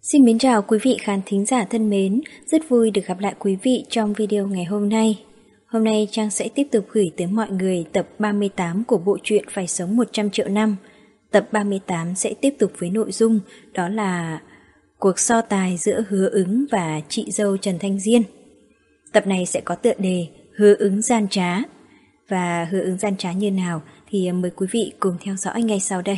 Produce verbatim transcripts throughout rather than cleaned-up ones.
Xin mến chào quý vị khán thính giả thân mến, rất vui được gặp lại quý vị trong video ngày hôm nay. Hôm nay Trang sẽ tiếp tục gửi tới mọi người tập ba mươi tám của bộ truyện Phải sống một trăm triệu năm. Tập ba mươi tám sẽ tiếp tục với nội dung đó là cuộc so tài giữa Hứa Ứng và chị dâu Trần Thanh Diên. Tập này sẽ có tựa đề Hứa Ứng gian trá. Và Hứa Ứng gian trá như nào thì mời quý vị cùng theo dõi ngay sau đây.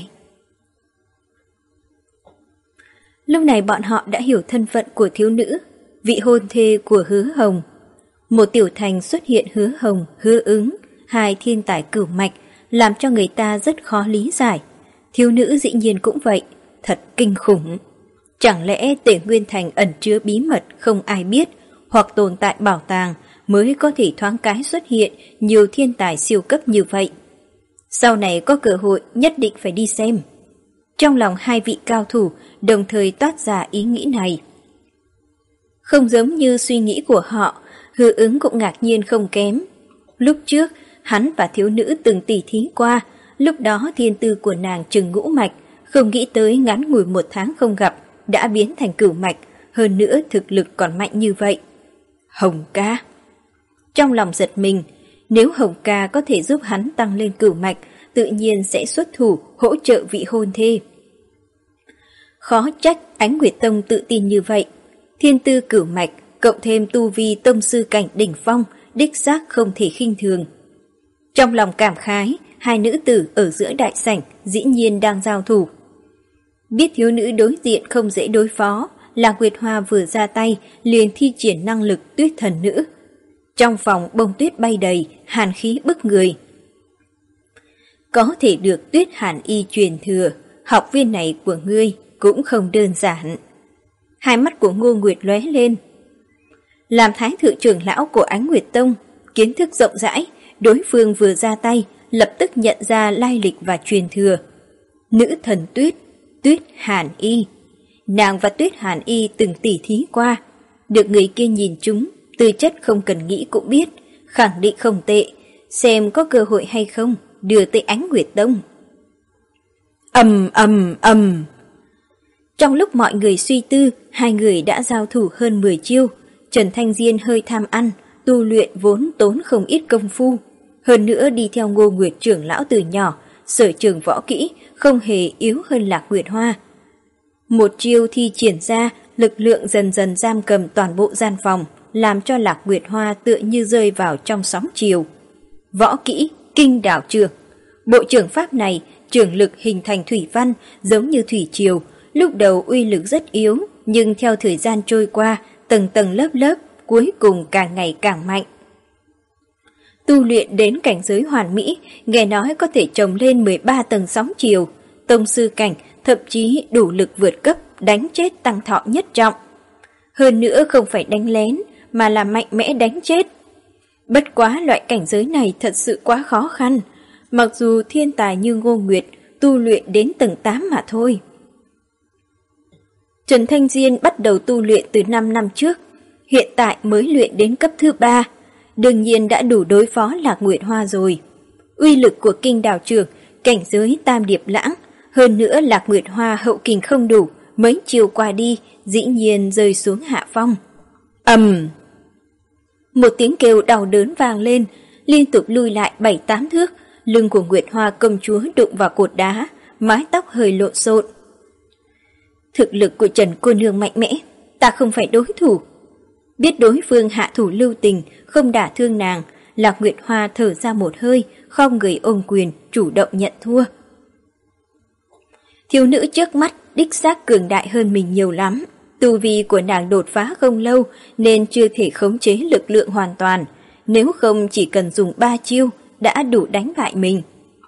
Lúc này bọn họ đã hiểu thân phận của thiếu nữ, vị hôn thê của Hứa Hồng. Một tiểu thành xuất hiện Hứa Hồng, Hứa Ứng, hai thiên tài cửu mạch, làm cho người ta rất khó lý giải. Thiếu nữ dĩ nhiên cũng vậy, thật kinh khủng. Chẳng lẽ Tề Nguyên Thành ẩn chứa bí mật không ai biết, hoặc tồn tại bảo tàng mới có thể thoáng cái xuất hiện nhiều thiên tài siêu cấp như vậy? Sau này có cơ hội nhất định phải đi xem. Trong lòng hai vị cao thủ đồng thời toát ra ý nghĩ này. Không giống như suy nghĩ của họ, Hứa Ứng cũng ngạc nhiên không kém. Lúc trước, hắn và thiếu nữ từng tỉ thí qua, lúc đó thiên tư của nàng chừng ngũ mạch, không nghĩ tới ngắn ngủi một tháng không gặp, đã biến thành cửu mạch, hơn nữa thực lực còn mạnh như vậy. Hồng ca. Trong lòng giật mình, nếu Hồng ca có thể giúp hắn tăng lên cửu mạch, tự nhiên sẽ xuất thủ hỗ trợ vị hôn thê. Khó trách Ánh Nguyệt Tông tự tin như vậy. Thiên tư cửu mạch, cộng thêm tu vi tông sư cảnh đỉnh phong, đích xác không thể khinh thường. Trong lòng cảm khái, hai nữ tử ở giữa đại sảnh dĩ nhiên đang giao thủ. Biết thiếu nữ đối diện không dễ đối phó, Lạc Nguyệt Hoa vừa ra tay liền thi triển năng lực tuyết thần nữ. Trong phòng bông tuyết bay đầy, hàn khí bức người. Có thể được Tuyết Hàn Y truyền thừa, học viên này của ngươi cũng không đơn giản. Hai mắt của Ngô Nguyệt lóe lên. Làm thái thượng trưởng lão của Ánh Nguyệt Tông, kiến thức rộng rãi, đối phương vừa ra tay, lập tức nhận ra lai lịch và truyền thừa. Nữ thần tuyết, Tuyết Hàn Y. Nàng và Tuyết Hàn Y từng tỉ thí qua, được người kia nhìn chúng, tư chất không cần nghĩ cũng biết, khẳng định không tệ, xem có cơ hội hay không đưa tới Ánh Nguyệt Tông. Ầm ầm ầm. Trong lúc mọi người suy tư, hai người đã giao thủ hơn mười chiêu. Trần Thanh Diên hơi tham ăn, tu luyện vốn tốn không ít công phu. Hơn nữa đi theo Ngô Nguyệt trưởng lão từ nhỏ, sở trường võ kỹ không hề yếu hơn Lạc Nguyệt Hoa. Một chiêu thi triển ra, lực lượng dần dần giam cầm toàn bộ gian phòng, làm cho Lạc Nguyệt Hoa tựa như rơi vào trong sóng chiều. Võ kỹ, kinh đảo trường. Bộ trưởng pháp này, trường lực hình thành thủy văn, giống như thủy triều. Lúc đầu uy lực rất yếu, nhưng theo thời gian trôi qua, tầng tầng lớp lớp, cuối cùng càng ngày càng mạnh. Tu luyện đến cảnh giới hoàn mỹ, nghe nói có thể trồng lên mười ba tầng sóng chiều. Tông sư cảnh, thậm chí đủ lực vượt cấp, đánh chết tăng thọ nhất trọng. Hơn nữa không phải đánh lén, mà là mạnh mẽ đánh chết. Bất quá loại cảnh giới này thật sự quá khó khăn, mặc dù thiên tài như Ngô Nguyệt tu luyện đến tầng tám mà thôi. Trần Thanh Diên bắt đầu tu luyện từ năm năm trước, hiện tại mới luyện đến cấp thứ ba, đương nhiên đã đủ đối phó Lạc Nguyệt Hoa rồi. Uy lực của kinh đào trường, cảnh giới tam điệp lãng, hơn nữa Lạc Nguyệt Hoa hậu kình không đủ, mấy chiều qua đi, dĩ nhiên rơi xuống hạ phong. Ầm! Một tiếng kêu đau đớn vang lên, liên tục lùi lại bảy tám thước, lưng của Nguyệt Hoa công chúa đụng vào cột đá, mái tóc hơi lộn xộn. Thực lực của Trần cô nương mạnh mẽ, ta không phải đối thủ. Biết đối phương hạ thủ lưu tình, không đả thương nàng, Lạc Nguyệt Hoa thở ra một hơi, khom người ôm quyền, chủ động nhận thua. Thiếu nữ trước mắt đích xác cường đại hơn mình nhiều lắm. Tu vi của nàng đột phá không lâu nên chưa thể khống chế lực lượng hoàn toàn, nếu không chỉ cần dùng ba chiêu đã đủ đánh bại mình.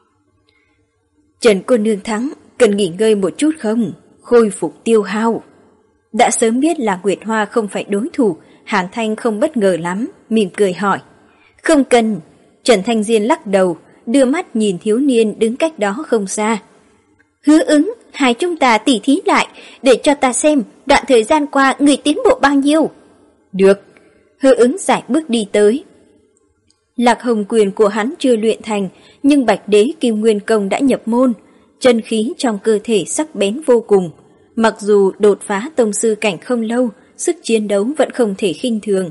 Trần cô nương thắng, cần nghỉ ngơi một chút không? Khôi phục tiêu hao. Đã sớm biết là Nguyệt Hoa không phải đối thủ, Hàn Thanh không bất ngờ lắm, mỉm cười hỏi. Không cần. Trần Thanh Diên lắc đầu, đưa mắt nhìn thiếu niên đứng cách đó không xa. Hứa Ứng, hai chúng ta tỉ thí lại, để cho ta xem đoạn thời gian qua người tiến bộ bao nhiêu. Được. Hứa Ứng giải bước đi tới. Lạc Hồng quyền của hắn chưa luyện thành, nhưng Bạch Đế Kim Nguyên Công đã nhập môn, chân khí trong cơ thể sắc bén vô cùng. Mặc dù đột phá tông sư cảnh không lâu, sức chiến đấu vẫn không thể khinh thường.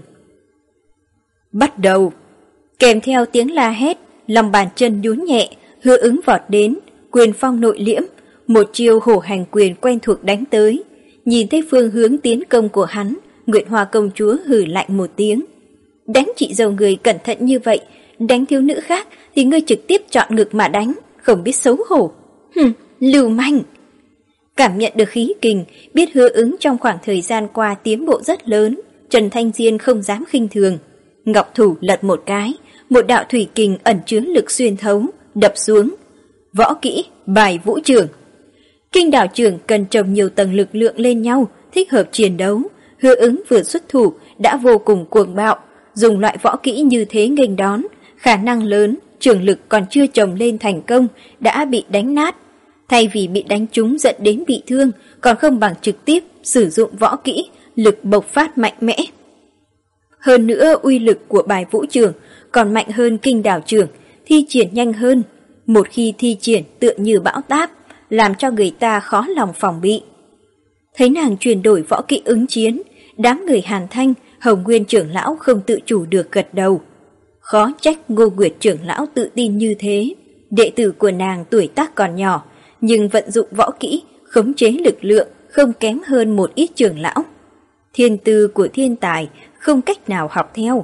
Bắt đầu! Kèm theo tiếng la hét, lòng bàn chân nhún nhẹ, Hứa Ứng vọt đến, quyền phong nội liễm, một chiêu hổ hành quyền quen thuộc đánh tới. Nhìn thấy phương hướng tiến công của hắn, Nguyệt Hoa công chúa hừ lạnh một tiếng. Đánh chị dâu người cẩn thận như vậy, đánh thiếu nữ khác thì ngươi trực tiếp chọn ngực mà đánh, không biết xấu hổ. Hừm, lưu manh! Cảm nhận được khí kình, biết Hứa Ứng trong khoảng thời gian qua tiến bộ rất lớn, Trần Thanh Diên không dám khinh thường. Ngọc thủ lật một cái, một đạo thủy kình ẩn chứa lực xuyên thấu, đập xuống. Võ kỹ, bài vũ trưởng. Kinh đảo trưởng cần trồng nhiều tầng lực lượng lên nhau, thích hợp chiến đấu. Hứa Ứng vừa xuất thủ đã vô cùng cuồng bạo, dùng loại võ kỹ như thế nghênh đón, khả năng lớn, trưởng lực còn chưa trồng lên thành công, đã bị đánh nát. Thay vì bị đánh trúng dẫn đến bị thương, còn không bằng trực tiếp sử dụng võ kỹ, lực bộc phát mạnh mẽ. Hơn nữa uy lực của bài vũ trưởng còn mạnh hơn kinh đảo trưởng, thi triển nhanh hơn. Một khi thi triển tựa như bão táp, làm cho người ta khó lòng phòng bị. Thấy nàng chuyển đổi võ kỹ ứng chiến, đám người Hàn Thanh, Hồng Nguyên trưởng lão không tự chủ được gật đầu. Khó trách Ngô Nguyệt trưởng lão tự tin như thế. Đệ tử của nàng tuổi tác còn nhỏ, nhưng vận dụng võ kỹ, khống chế lực lượng không kém hơn một ít trưởng lão. Thiên tư của thiên tài không cách nào học theo.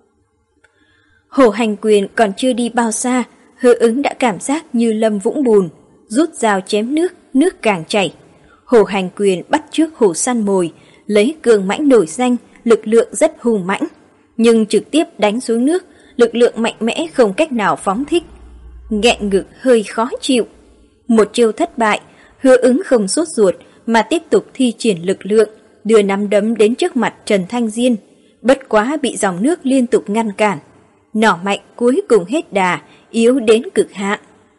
Hổ hành quyền còn chưa đi bao xa, Hứa Ứng đã cảm giác như lâm vũng bùn, rút dao chém nước, nước càng chảy. Hổ hành quyền bắt chước hổ săn mồi, lấy cường mãnh nổi danh, lực lượng rất hùng mãnh, nhưng trực tiếp đánh xuống nước, lực lượng mạnh mẽ không cách nào phóng thích. Nghẹn ngực hơi khó chịu. Một chiêu thất bại, Hứa Ứng không sốt ruột mà tiếp tục thi triển lực lượng, đưa nắm đấm đến trước mặt Trần Thanh Diên, bất quá bị dòng nước liên tục ngăn cản. Nỏ mạnh cuối cùng hết đà, yếu đến cực hạn.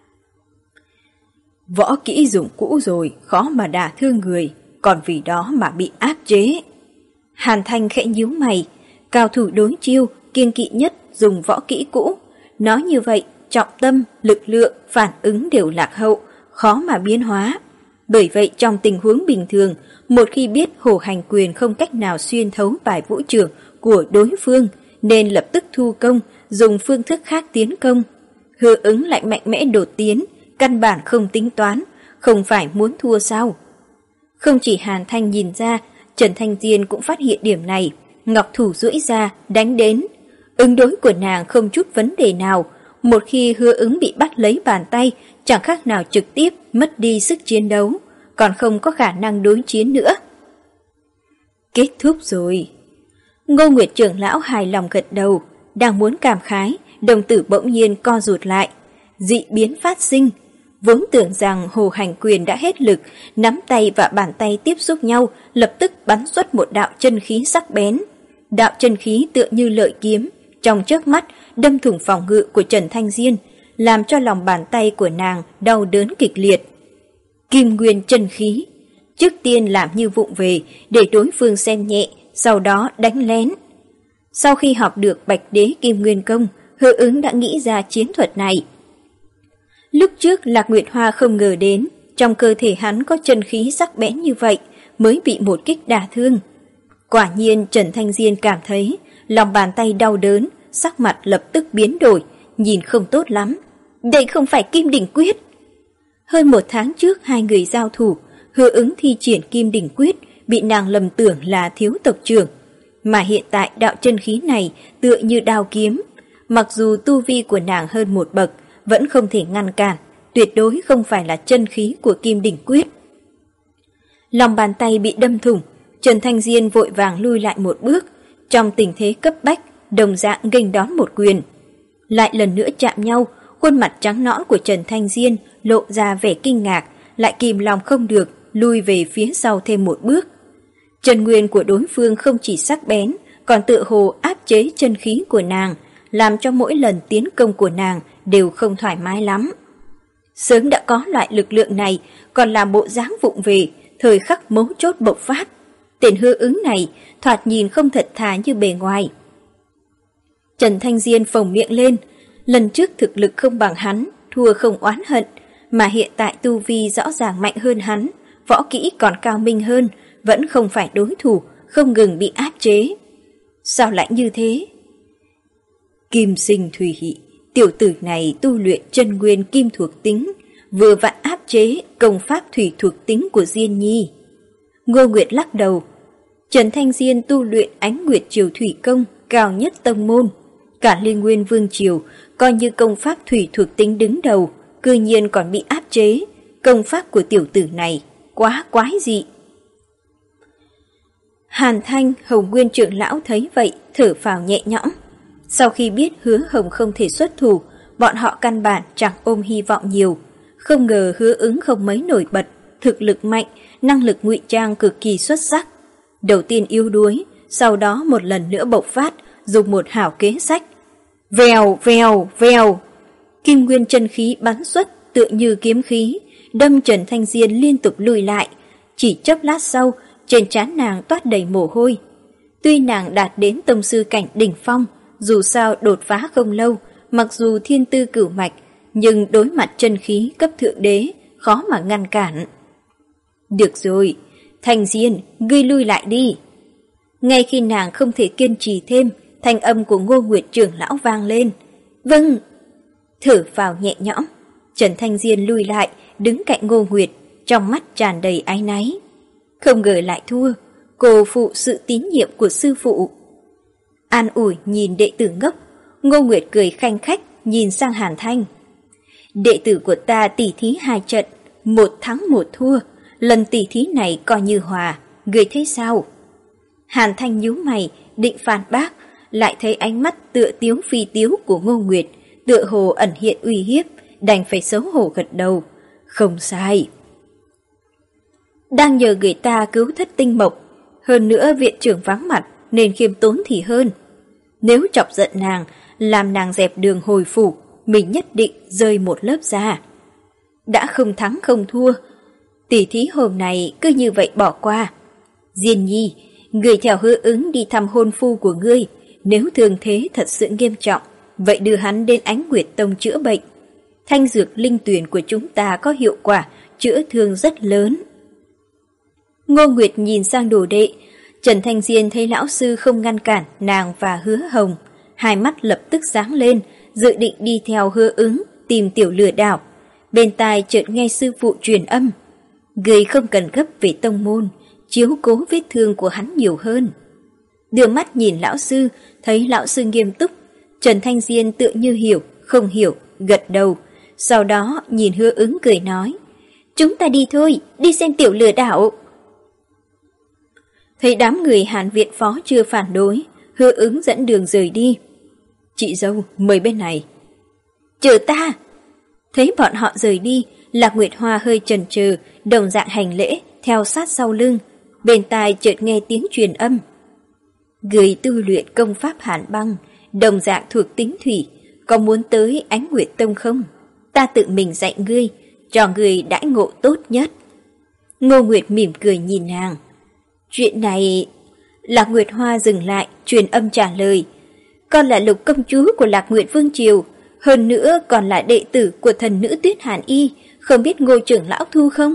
Võ kỹ dùng cũ rồi, khó mà đả thương người, còn vì đó mà bị áp chế. Hàn Thanh khẽ nhíu mày, cao thủ đối chiêu, kiêng kỵ nhất dùng võ kỹ cũ. Nói như vậy, trọng tâm, lực lượng, phản ứng đều lạc hậu, khó mà biến hóa. Bởi vậy trong tình huống bình thường, một khi biết hổ hành quyền không cách nào xuyên thấu bài vũ trưởng của đối phương, nên lập tức thu công, dùng phương thức khác tiến công. Hứa Ứng lại mạnh mẽ đột tiến, căn bản không tính toán, không phải muốn thua sao. Không chỉ Hàn Thanh nhìn ra, Trần Thanh Diên cũng phát hiện điểm này, ngọc thủ duỗi ra, đánh đến. Ứng đối của nàng không chút vấn đề nào, một khi Hứa Ứng bị bắt lấy bàn tay, chẳng khác nào trực tiếp mất đi sức chiến đấu, còn không có khả năng đối chiến nữa. Kết thúc rồi. Ngô Nguyệt trưởng lão hài lòng gật đầu, đang muốn cảm khái, đồng tử bỗng nhiên co rụt lại. Dị biến phát sinh, vốn tưởng rằng hồ hành quyền đã hết lực, nắm tay và bàn tay tiếp xúc nhau, lập tức bắn xuất một đạo chân khí sắc bén. Đạo chân khí tựa như lợi kiếm, trong chớp mắt đâm thủng phòng ngự của Trần Thanh Diên, làm cho lòng bàn tay của nàng đau đớn kịch liệt. Kim nguyên chân khí, trước tiên làm như vụng về để đối phương xem nhẹ, sau đó đánh lén. Sau khi học được Bạch Đế Kim Nguyên Công, Hứa Ứng đã nghĩ ra chiến thuật này. Lúc trước Lạc Nguyệt Hoa không ngờ đến, trong cơ thể hắn có chân khí sắc bén như vậy, mới bị một kích đả thương. Quả nhiên Trần Thanh Diên cảm thấy lòng bàn tay đau đớn, sắc mặt lập tức biến đổi, nhìn không tốt lắm. Đây không phải Kim Đỉnh Quyết. Hơn một tháng trước hai người giao thủ, Hứa Ứng thi triển Kim Đỉnh Quyết, bị nàng lầm tưởng là thiếu tộc trưởng. Mà hiện tại đạo chân khí này tựa như đao kiếm, mặc dù tu vi của nàng hơn một bậc, vẫn không thể ngăn cản, tuyệt đối không phải là chân khí của Kim Đỉnh Quyết. Lòng bàn tay bị đâm thủng, Trần Thanh Diên vội vàng lui lại một bước, trong tình thế cấp bách, đồng dạng nghênh đón một quyền. Lại lần nữa chạm nhau, khuôn mặt trắng nõn của Trần Thanh Diên lộ ra vẻ kinh ngạc, lại kìm lòng không được, lui về phía sau thêm một bước. Chân nguyên của đối phương không chỉ sắc bén, còn tự hồ áp chế chân khí của nàng, làm cho mỗi lần tiến công của nàng đều không thoải mái lắm. Sớm đã có loại lực lượng này, còn làm bộ dáng vụng về, thời khắc mấu chốt bộc phát. Tên Hứa Ứng này thoạt nhìn không thật thà như bề ngoài. Trần Thanh Diên phồng miệng lên, lần trước thực lực không bằng hắn, thua không oán hận, mà hiện tại tu vi rõ ràng mạnh hơn hắn, võ kỹ còn cao minh hơn, vẫn không phải đối thủ, không ngừng bị áp chế. Sao lại như thế? Kim Sinh Thủy Hị, tiểu tử này tu luyện chân nguyên kim thuộc tính, vừa vặn áp chế công pháp thủy thuộc tính của Diên Nhi. Ngô Nguyệt lắc đầu. Trần Thanh Diên tu luyện Ánh Nguyệt Triều Thủy Công cao nhất tông môn, cả Liên Nguyên Vương Triều coi như công pháp thủy thuộc tính đứng đầu, cư nhiên còn bị áp chế. Công pháp của tiểu tử này quá quái dị. Hàn Thanh, Hồng Nguyên trưởng lão thấy vậy thở phào nhẹ nhõm. Sau khi biết Hứa Hồng không thể xuất thủ, bọn họ căn bản chẳng ôm hy vọng nhiều. Không ngờ Hứa Ứng không mấy nổi bật, thực lực mạnh, năng lực ngụy trang cực kỳ xuất sắc. Đầu tiên yếu đuối, sau đó một lần nữa bộc phát, dùng một hảo kế sách. Vèo, vèo, vèo. Kim nguyên chân khí bắn xuất tựa như kiếm khí, đâm Trần Thanh Diên liên tục lùi lại. Chỉ chốc lát sau, trên trán nàng toát đầy mồ hôi. Tuy nàng đạt đến tông sư cảnh đỉnh phong, dù sao đột phá không lâu, mặc dù thiên tư cửu mạch, nhưng đối mặt chân khí cấp thượng đế, khó mà ngăn cản. Được rồi, Thanh Diên, ngươi lui lại đi. Ngay khi nàng không thể kiên trì thêm, thanh âm của Ngô Nguyệt trưởng lão vang lên. Vâng. Thở vào nhẹ nhõm, Trần Thanh Diên lui lại, đứng cạnh Ngô Nguyệt, trong mắt tràn đầy áy náy. Không ngờ lại thua, cô phụ sự tín nhiệm của sư phụ. An ủi nhìn đệ tử ngốc, Ngô Nguyệt cười khanh khách nhìn sang Hàn Thanh. Đệ tử của ta tỉ thí hai trận, một thắng một thua, lần tỉ thí này coi như hòa, người thấy sao? Hàn Thanh nhíu mày, định phản bác, lại thấy ánh mắt tựa tiếu phi tiếu của Ngô Nguyệt, tựa hồ ẩn hiện uy hiếp, đành phải xấu hổ gật đầu. Không sai. Đang nhờ người ta cứu thất tinh mộc, hơn nữa viện trưởng vắng mặt nên khiêm tốn thì hơn. Nếu chọc giận nàng, làm nàng dẹp đường hồi phủ, mình nhất định rơi một lớp da. Đã không thắng không thua, tỉ thí hôm này cứ như vậy bỏ qua. Diên Nhi, người theo Hứa Ứng đi thăm hôn phu của ngươi, nếu thương thế thật sự nghiêm trọng, vậy đưa hắn đến Ánh Nguyệt Tông chữa bệnh. Thanh dược linh tuyển của chúng ta có hiệu quả chữa thương rất lớn. Ngô Nguyệt nhìn sang đồ đệ, Trần Thanh Diên thấy lão sư không ngăn cản nàng và Hứa Hồng, hai mắt lập tức sáng lên, dự định đi theo Hứa Ứng tìm tiểu lừa đảo. Bên tai chợt nghe sư phụ truyền âm, người không cần gấp về tông môn, chiếu cố vết thương của hắn nhiều hơn. Đưa mắt nhìn lão sư, thấy lão sư nghiêm túc, Trần Thanh Diên tựa như hiểu, không hiểu, gật đầu. Sau đó nhìn Hứa Ứng cười nói, chúng ta đi thôi, đi xem tiểu lừa đảo. Thấy đám người Hàn viện phó chưa phản đối, Hứa Ứng dẫn đường rời đi. Chị dâu, mời bên này. Chờ ta. Thấy bọn họ rời đi, Lạc Nguyệt Hoa hơi chần chừ, đồng dạng hành lễ, theo sát sau lưng. Bên tai chợt nghe tiếng truyền âm. Người tu luyện công pháp Hàn Băng, đồng dạng thuộc tính thủy, có muốn tới Ánh Nguyệt Tông không? Ta tự mình dạy ngươi, cho ngươi đãi ngộ tốt nhất. Ngô Nguyệt mỉm cười nhìn nàng. Chuyện này... Lạc Nguyệt Hoa dừng lại, truyền âm trả lời. Con là Lục công chúa của Lạc Nguyệt Vương Triều, hơn nữa còn là đệ tử của thần nữ Tuyết Hàn Y, không biết Ngô trưởng lão thu không?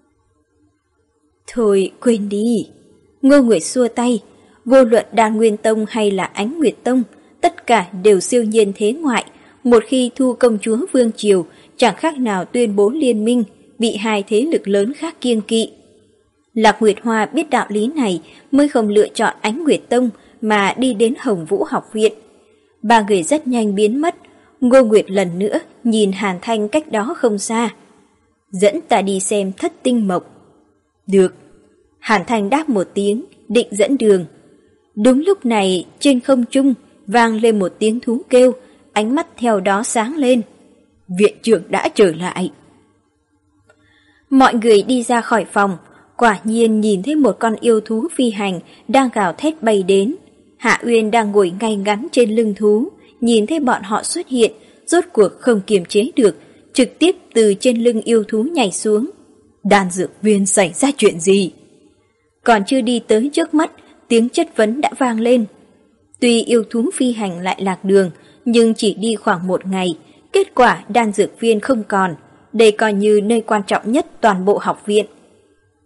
Thôi quên đi. Ngô Nguyệt xua tay, vô luận Đan Nguyên Tông hay là Ánh Nguyệt Tông, tất cả đều siêu nhiên thế ngoại, một khi thu công chúa Vương Triều, chẳng khác nào tuyên bố liên minh, bị hai thế lực lớn khác kiêng kỵ. Lạc Nguyệt Hoa biết đạo lý này mới không lựa chọn Ánh Nguyệt Tông mà đi đến Hồng Vũ học viện. Ba người rất nhanh biến mất, Ngô Nguyệt lần nữa nhìn Hàn Thanh cách đó không xa. Dẫn ta đi xem thất tinh mộc. Được. Hàn Thanh đáp một tiếng, định dẫn đường. Đúng lúc này trên không trung vang lên một tiếng thú kêu, ánh mắt theo đó sáng lên. Viện trưởng đã trở lại. Mọi người đi ra khỏi phòng, quả nhiên nhìn thấy một con yêu thú phi hành đang gào thét bay đến. Hạ Uyên đang ngồi ngay ngắn trên lưng thú, nhìn thấy bọn họ xuất hiện, rốt cuộc không kiềm chế được, trực tiếp từ trên lưng yêu thú nhảy xuống. Đan dược viên xảy ra chuyện gì? Còn chưa đi tới trước mắt, tiếng chất vấn đã vang lên. Tuy yêu thú phi hành lại lạc đường, nhưng chỉ đi khoảng một ngày, kết quả đan dược viên không còn. Đây coi như nơi quan trọng nhất toàn bộ học viện.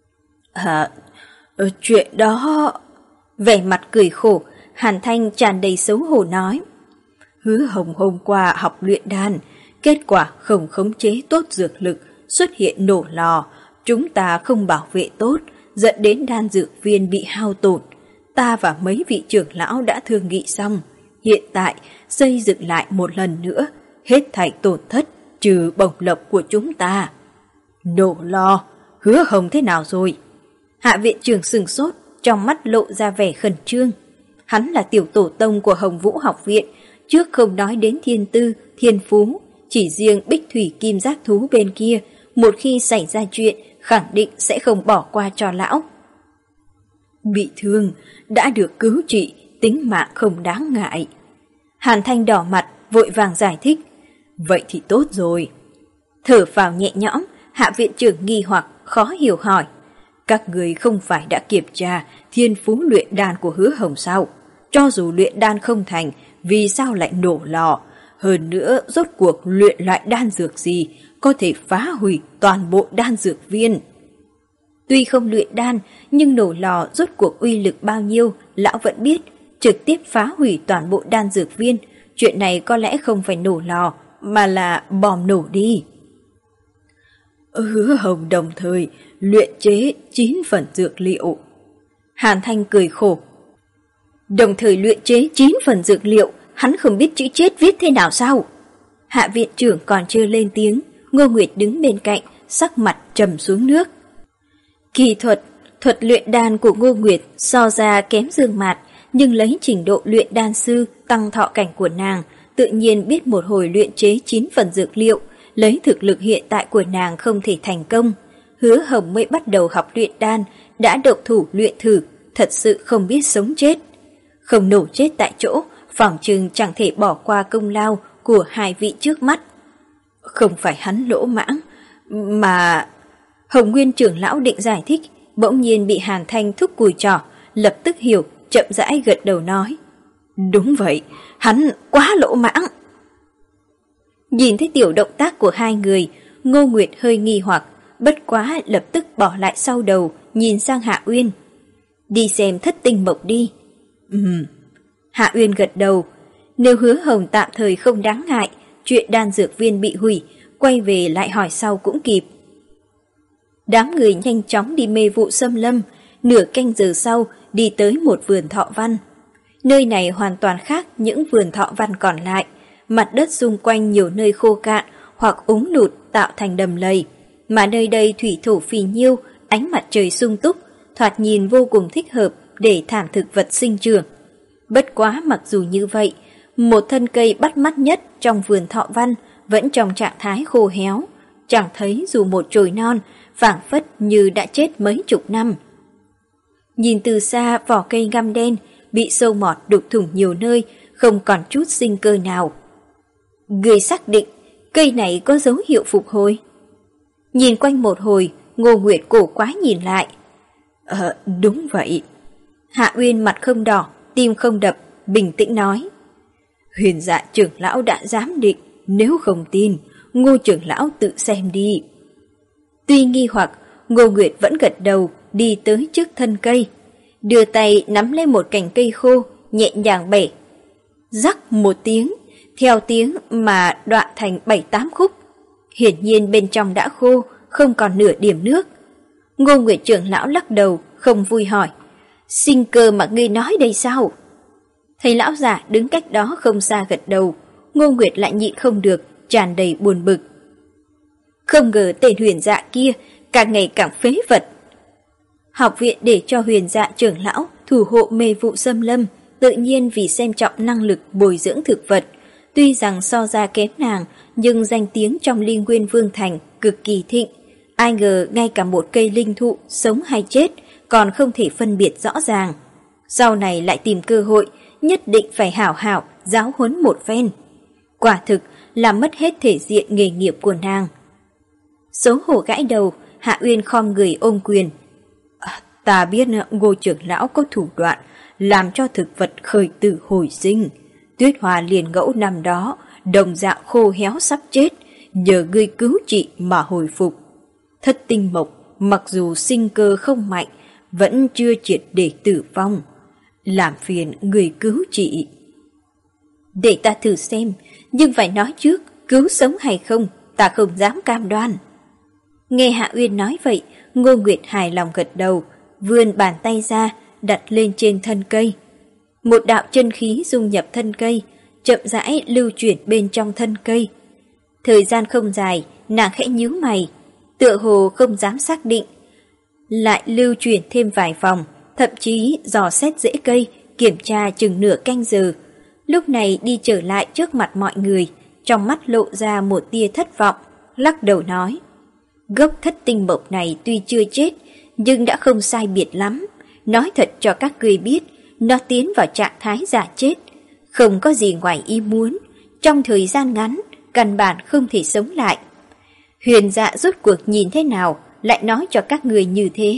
À, chuyện đó... Vẻ mặt cười khổ, Hàn Thanh tràn đầy xấu hổ nói. Hứa Hồng hôm qua học luyện đan, kết quả không khống chế tốt dược lực, xuất hiện nổ lò, chúng ta không bảo vệ tốt, dẫn đến đan dược viên bị hao tổn. Ta và mấy vị trưởng lão đã thương nghị xong, hiện tại xây dựng lại một lần nữa, hết thảy tổn thất trừ bổng lộc của chúng ta. Nổ lò, Hứa Hồng thế nào rồi? Hạ viện trưởng sừng sốt, trong mắt lộ ra vẻ khẩn trương. Hắn là tiểu tổ tông của Hồng Vũ học viện, trước không nói đến thiên tư, thiên phú, chỉ riêng Bích Thủy Kim Giác Thú bên kia, một khi xảy ra chuyện, khẳng định sẽ không bỏ qua cho lão. Bị thương, đã được cứu trị, tính mạng không đáng ngại. Hàn Thanh đỏ mặt, vội vàng giải thích. Vậy thì tốt rồi. Thở phào nhẹ nhõm, Hạ viện trưởng nghi hoặc, khó hiểu hỏi. Các người không phải đã kiểm tra thiên phú luyện đan của Hứa Hồng sao? Cho dù luyện đan không thành, vì sao lại nổ lò? Hơn nữa, rốt cuộc luyện lại đan dược gì có thể phá hủy toàn bộ đan dược viên? Tuy không luyện đan, nhưng nổ lò rốt cuộc uy lực bao nhiêu, lão vẫn biết, trực tiếp phá hủy toàn bộ đan dược viên. Chuyện này có lẽ không phải nổ lò, mà là bom nổ đi. Hứa Hồng đồng thời luyện chế chín phần dược liệu. Hàn Thanh cười khổ. Đồng thời luyện chế chín phần dược liệu, hắn không biết chữ chết viết thế nào sao? Hạ viện trưởng còn chưa lên tiếng, Ngô Nguyệt đứng bên cạnh, sắc mặt trầm xuống nước. Kỳ thuật, thuật luyện đan của Ngô Nguyệt so ra kém Dương Mạt, nhưng lấy trình độ luyện đan sư tăng thọ cảnh của nàng, tự nhiên biết một hồi luyện chế chín phần dược liệu, lấy thực lực hiện tại của nàng không thể thành công. Hứa Hồng mới bắt đầu học luyện đan, đã động thủ luyện thử, thật sự không biết sống chết. Không nổ chết tại chỗ, phỏng chừng chẳng thể bỏ qua công lao của hai vị trước mắt. Không phải hắn lỗ mãng, mà... Hồng Nguyên trưởng lão định giải thích, bỗng nhiên bị Hàn Thanh thúc cùi trỏ, lập tức hiểu, chậm rãi gật đầu nói. Đúng vậy, hắn quá lỗ mãng. Nhìn thấy tiểu động tác của hai người, Ngô Nguyệt hơi nghi hoặc, bất quá lập tức bỏ lại sau đầu, nhìn sang Hạ Uyên. Đi xem thất tinh mộc đi. Ừm. Hạ Uyên gật đầu. Nếu Hứa Hồng tạm thời không đáng ngại, chuyện đan dược viên bị hủy, quay về lại hỏi sau cũng kịp. Đám người nhanh chóng đi mê vụ xâm lâm, nửa canh giờ sau đi tới một vườn thọ văn. Nơi này hoàn toàn khác những vườn thọ văn còn lại, mặt đất xung quanh nhiều nơi khô cạn hoặc úng lụt tạo thành đầm lầy, mà nơi đây thủy thổ phì nhiêu, ánh mặt trời sung túc, thoạt nhìn vô cùng thích hợp để thảm thực vật sinh trưởng. Bất quá mặc dù như vậy, một thân cây bắt mắt nhất trong vườn thọ văn vẫn trong trạng thái khô héo, chẳng thấy dù một chồi non, phảng phất như đã chết mấy chục năm. Nhìn từ xa vỏ cây ngăm đen, bị sâu mọt đục thủng nhiều nơi, không còn chút sinh cơ nào. Người xác định cây này có dấu hiệu phục hồi. Nhìn quanh một hồi, Ngô Nguyệt cổ quái nhìn lại. Ờ, đúng vậy. Hạ Uyên mặt không đỏ, tim không đập, bình tĩnh nói. Huyền Dạ trưởng lão đã giám định, nếu không tin, Ngô trưởng lão tự xem đi. Tuy nghi hoặc, Ngô Nguyệt vẫn gật đầu, đi tới trước thân cây, đưa tay nắm lấy một cành cây khô, nhẹ nhàng bẻ. Rắc một tiếng, theo tiếng mà đoạn thành bảy tám khúc. Hiển nhiên bên trong đã khô, không còn nửa điểm nước. Ngô Nguyệt trưởng lão lắc đầu, không vui hỏi. Sinh cơ mà ngươi nói đây sao? Thấy lão giả đứng cách đó không xa gật đầu, Ngô Nguyệt lại nhịn không được, tràn đầy buồn bực. Không ngờ tên Huyền Dạ kia càng ngày càng phế vật. Học viện để cho Huyền Dạ trưởng lão thủ hộ mê vụ xâm lâm, tự nhiên vì xem trọng năng lực bồi dưỡng thực vật. Tuy rằng so ra kém nàng, nhưng danh tiếng trong Linh Nguyên Vương Thành cực kỳ thịnh. Ai ngờ ngay cả một cây linh thụ sống hay chết còn không thể phân biệt rõ ràng. Sau này lại tìm cơ hội, nhất định phải hảo hảo giáo huấn một phen. Quả thực làm mất hết thể diện nghề nghiệp của nàng. Xấu hổ gãi đầu, Hạ Uyên khom người ôm quyền. À, ta biết Ngô trưởng lão có thủ đoạn làm cho thực vật khởi tử hồi sinh. Tuyết Hoa liền ngẫu năm đó, đồng dạng khô héo sắp chết, nhờ ngươi cứu trị mà hồi phục. Thất tinh mộc mặc dù sinh cơ không mạnh, vẫn chưa triệt để tử vong. Làm phiền người cứu chị. Để ta thử xem, nhưng phải nói trước, cứu sống hay không, ta không dám cam đoan. Nghe Hạ Uyên nói vậy, Ngô Nguyệt hài lòng gật đầu, vươn bàn tay ra, đặt lên trên thân cây. Một đạo chân khí dung nhập thân cây, chậm rãi lưu chuyển bên trong thân cây. Thời gian không dài, nàng khẽ nhíu mày, tựa hồ không dám xác định. Lại lưu chuyển thêm vài vòng, thậm chí dò xét rễ cây, kiểm tra chừng nửa canh giờ. Lúc này đi trở lại trước mặt mọi người, trong mắt lộ ra một tia thất vọng, lắc đầu nói: Gốc thất tinh mộc này tuy chưa chết, nhưng đã không sai biệt lắm. Nói thật cho các ngươi biết, nó tiến vào trạng thái giả chết, không có gì ngoài ý muốn, trong thời gian ngắn, căn bản không thể sống lại. Huyền Dạ rốt cuộc nhìn thế nào, lại nói cho các người như thế.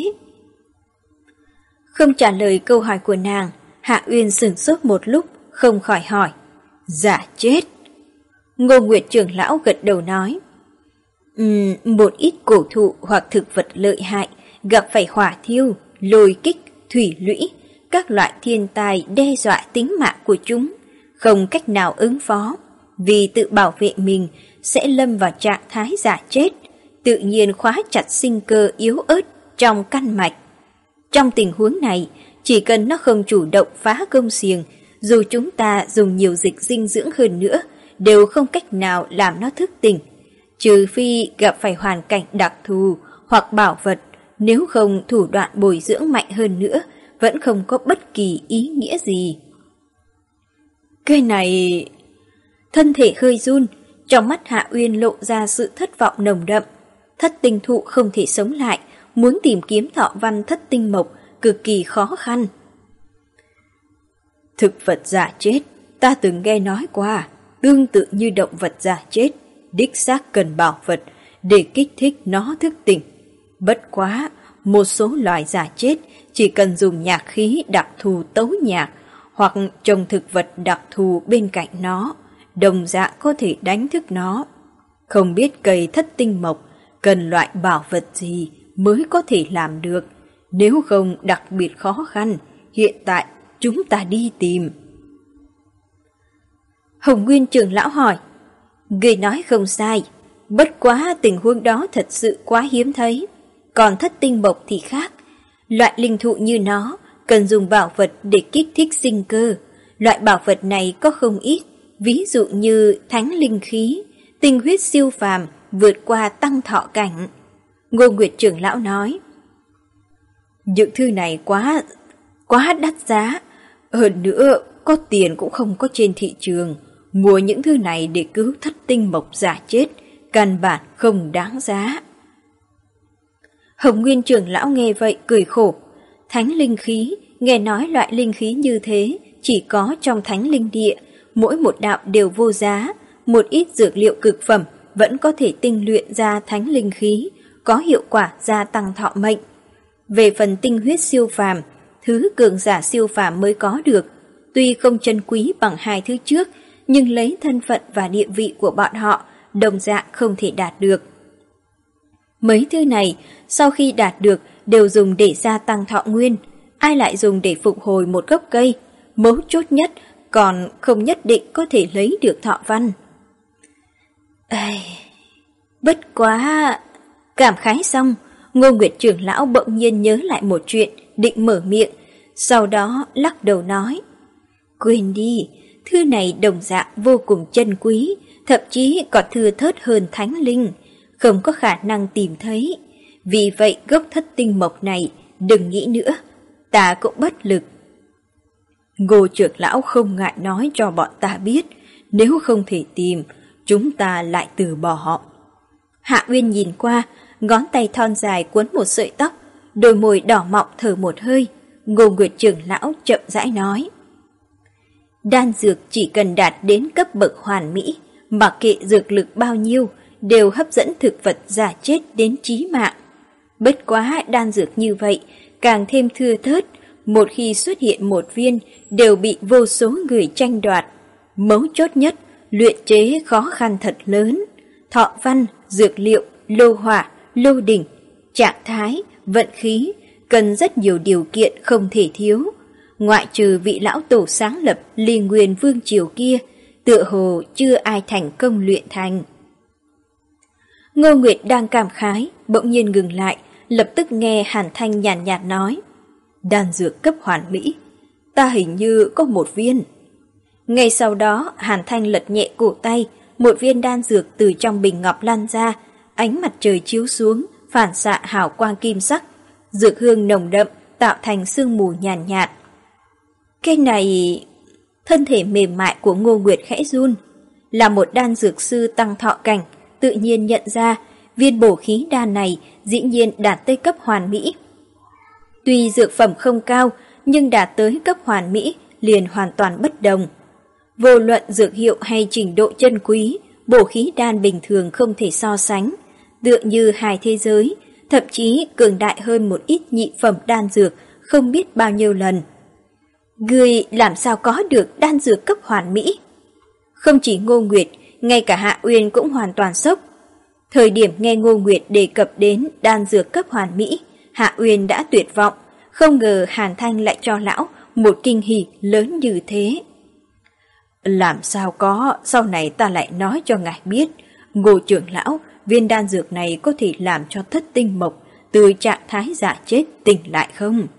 Không trả lời câu hỏi của nàng, Hạ Uyên sửng sốt một lúc, không khỏi hỏi: Giả chết? Ngô Nguyệt trưởng lão gật đầu nói: um, một ít cổ thụ hoặc thực vật lợi hại gặp phải hỏa thiêu, lôi kích, thủy lũy, các loại thiên tai đe dọa tính mạng của chúng, không cách nào ứng phó, vì tự bảo vệ mình sẽ lâm vào trạng thái giả chết, tự nhiên khóa chặt sinh cơ yếu ớt trong căn mạch. Trong tình huống này, chỉ cần nó không chủ động phá công xiềng, dù chúng ta dùng nhiều dịch dinh dưỡng hơn nữa, đều không cách nào làm nó thức tỉnh, trừ phi gặp phải hoàn cảnh đặc thù hoặc bảo vật, nếu không thủ đoạn bồi dưỡng mạnh hơn nữa, vẫn không có bất kỳ ý nghĩa gì. Cái này... Thân thể hơi run, trong mắt Hạ Uyên lộ ra sự thất vọng nồng đậm. Thất tinh thụ không thể sống lại, muốn tìm kiếm thọ văn thất tinh mộc cực kỳ khó khăn. Thực vật giả chết, ta từng nghe nói qua, tương tự như động vật giả chết, đích xác cần bảo vật để kích thích nó thức tỉnh. Bất quá, một số loài giả chết chỉ cần dùng nhạc khí đặc thù tấu nhạc hoặc trồng thực vật đặc thù bên cạnh nó, đồng dạng có thể đánh thức nó. Không biết cây thất tinh mộc cần loại bảo vật gì mới có thể làm được, nếu không đặc biệt khó khăn, hiện tại chúng ta đi tìm. Hồng Nguyên trưởng lão hỏi: Người nói không sai, bất quá tình huống đó thật sự quá hiếm thấy. Còn thất tinh mộc thì khác, loại linh thụ như nó cần dùng bảo vật để kích thích sinh cơ. Loại bảo vật này có không ít, ví dụ như thánh linh khí, tinh huyết siêu phàm vượt qua tăng thọ cảnh. Ngô Nguyệt trưởng lão nói: Những thư này quá, quá đắt giá, hơn nữa có tiền cũng không có trên thị trường. Mua những thư này để cứu thất tinh mộc giả chết, căn bản không đáng giá. Hồng Nguyên trưởng lão nghe vậy cười khổ. Thánh linh khí, nghe nói loại linh khí như thế chỉ có trong thánh linh địa, mỗi một đạo đều vô giá, một ít dược liệu cực phẩm vẫn có thể tinh luyện ra thánh linh khí, có hiệu quả gia tăng thọ mệnh. Về phần tinh huyết siêu phàm, thứ cường giả siêu phàm mới có được, tuy không chân quý bằng hai thứ trước, nhưng lấy thân phận và địa vị của bọn họ, đồng dạng không thể đạt được. Mấy thứ này, sau khi đạt được, đều dùng để gia tăng thọ nguyên, ai lại dùng để phục hồi một gốc cây, mấu chốt nhất, còn không nhất định có thể lấy được thọ văn. Ây, bất quá... Cảm khái xong, Ngô Nguyệt trưởng lão bỗng nhiên nhớ lại một chuyện, định mở miệng, sau đó lắc đầu nói: Quên đi, thư này đồng dạng vô cùng chân quý, thậm chí còn thưa thớt hơn thánh linh, không có khả năng tìm thấy. Vì vậy gốc thất tinh mộc này, đừng nghĩ nữa, ta cũng bất lực. Ngô trưởng lão không ngại nói cho bọn ta biết, nếu không thể tìm, chúng ta lại từ bỏ họ. Hạ Uyên nhìn qua, ngón tay thon dài cuốn một sợi tóc, đôi môi đỏ mọng thở một hơi. Ngô Nguyệt trưởng lão chậm rãi nói: Đan dược chỉ cần đạt đến cấp bậc hoàn mỹ, mặc kệ dược lực bao nhiêu, đều hấp dẫn thực vật giả chết đến chí mạng. Bất quá đan dược như vậy, càng thêm thưa thớt, một khi xuất hiện một viên, đều bị vô số người tranh đoạt. Mấu chốt nhất, luyện chế khó khăn thật lớn. Thọ văn, dược liệu, lô hỏa, lô đỉnh, Trạng thái, vận khí cần rất nhiều điều kiện không thể thiếu. Ngoại trừ vị lão tổ sáng lập Ly Nguyên Vương triều kia, tựa hồ chưa ai thành công luyện thành. Ngô Nguyệt đang cảm khái, bỗng nhiên ngừng lại, lập tức nghe Hàn Thanh nhàn nhạt, nhạt nói: đan dược cấp hoàn mỹ, ta hình như có một viên. Ngay sau đó Hàn Thanh lật nhẹ cổ tay, một viên đan dược từ trong bình ngọc lan ra, ánh mặt trời chiếu xuống, phản xạ hào quang kim sắc, dược hương nồng đậm tạo thành sương mù nhàn nhạt, nhạt. Cái này... Thân thể mềm mại của Ngô Nguyệt khẽ run. Là một đan dược sư tăng thọ cảnh, tự nhiên nhận ra viên bổ khí đan này dĩ nhiên đạt tới cấp hoàn mỹ. Tuy dược phẩm không cao, nhưng đạt tới cấp hoàn mỹ liền hoàn toàn bất đồng. Vô luận dược hiệu hay trình độ chân quý, bổ khí đan bình thường không thể so sánh. Tựa như hai thế giới, thậm chí cường đại hơn một ít nhị phẩm đan dược không biết bao nhiêu lần. Người làm sao có được đan dược cấp hoàn mỹ? Không chỉ Ngô Nguyệt, ngay cả Hạ Uyên cũng hoàn toàn sốc. Thời điểm nghe Ngô Nguyệt đề cập đến đan dược cấp hoàn mỹ, Hạ Uyên đã tuyệt vọng, không ngờ Hàn Thanh lại cho lão một kinh hỉ lớn như thế. Làm sao có, sau này ta lại nói cho ngài biết, Ngô trưởng lão, viên đan dược này có thể làm cho thất tinh mộc từ trạng thái giả chết tỉnh lại không?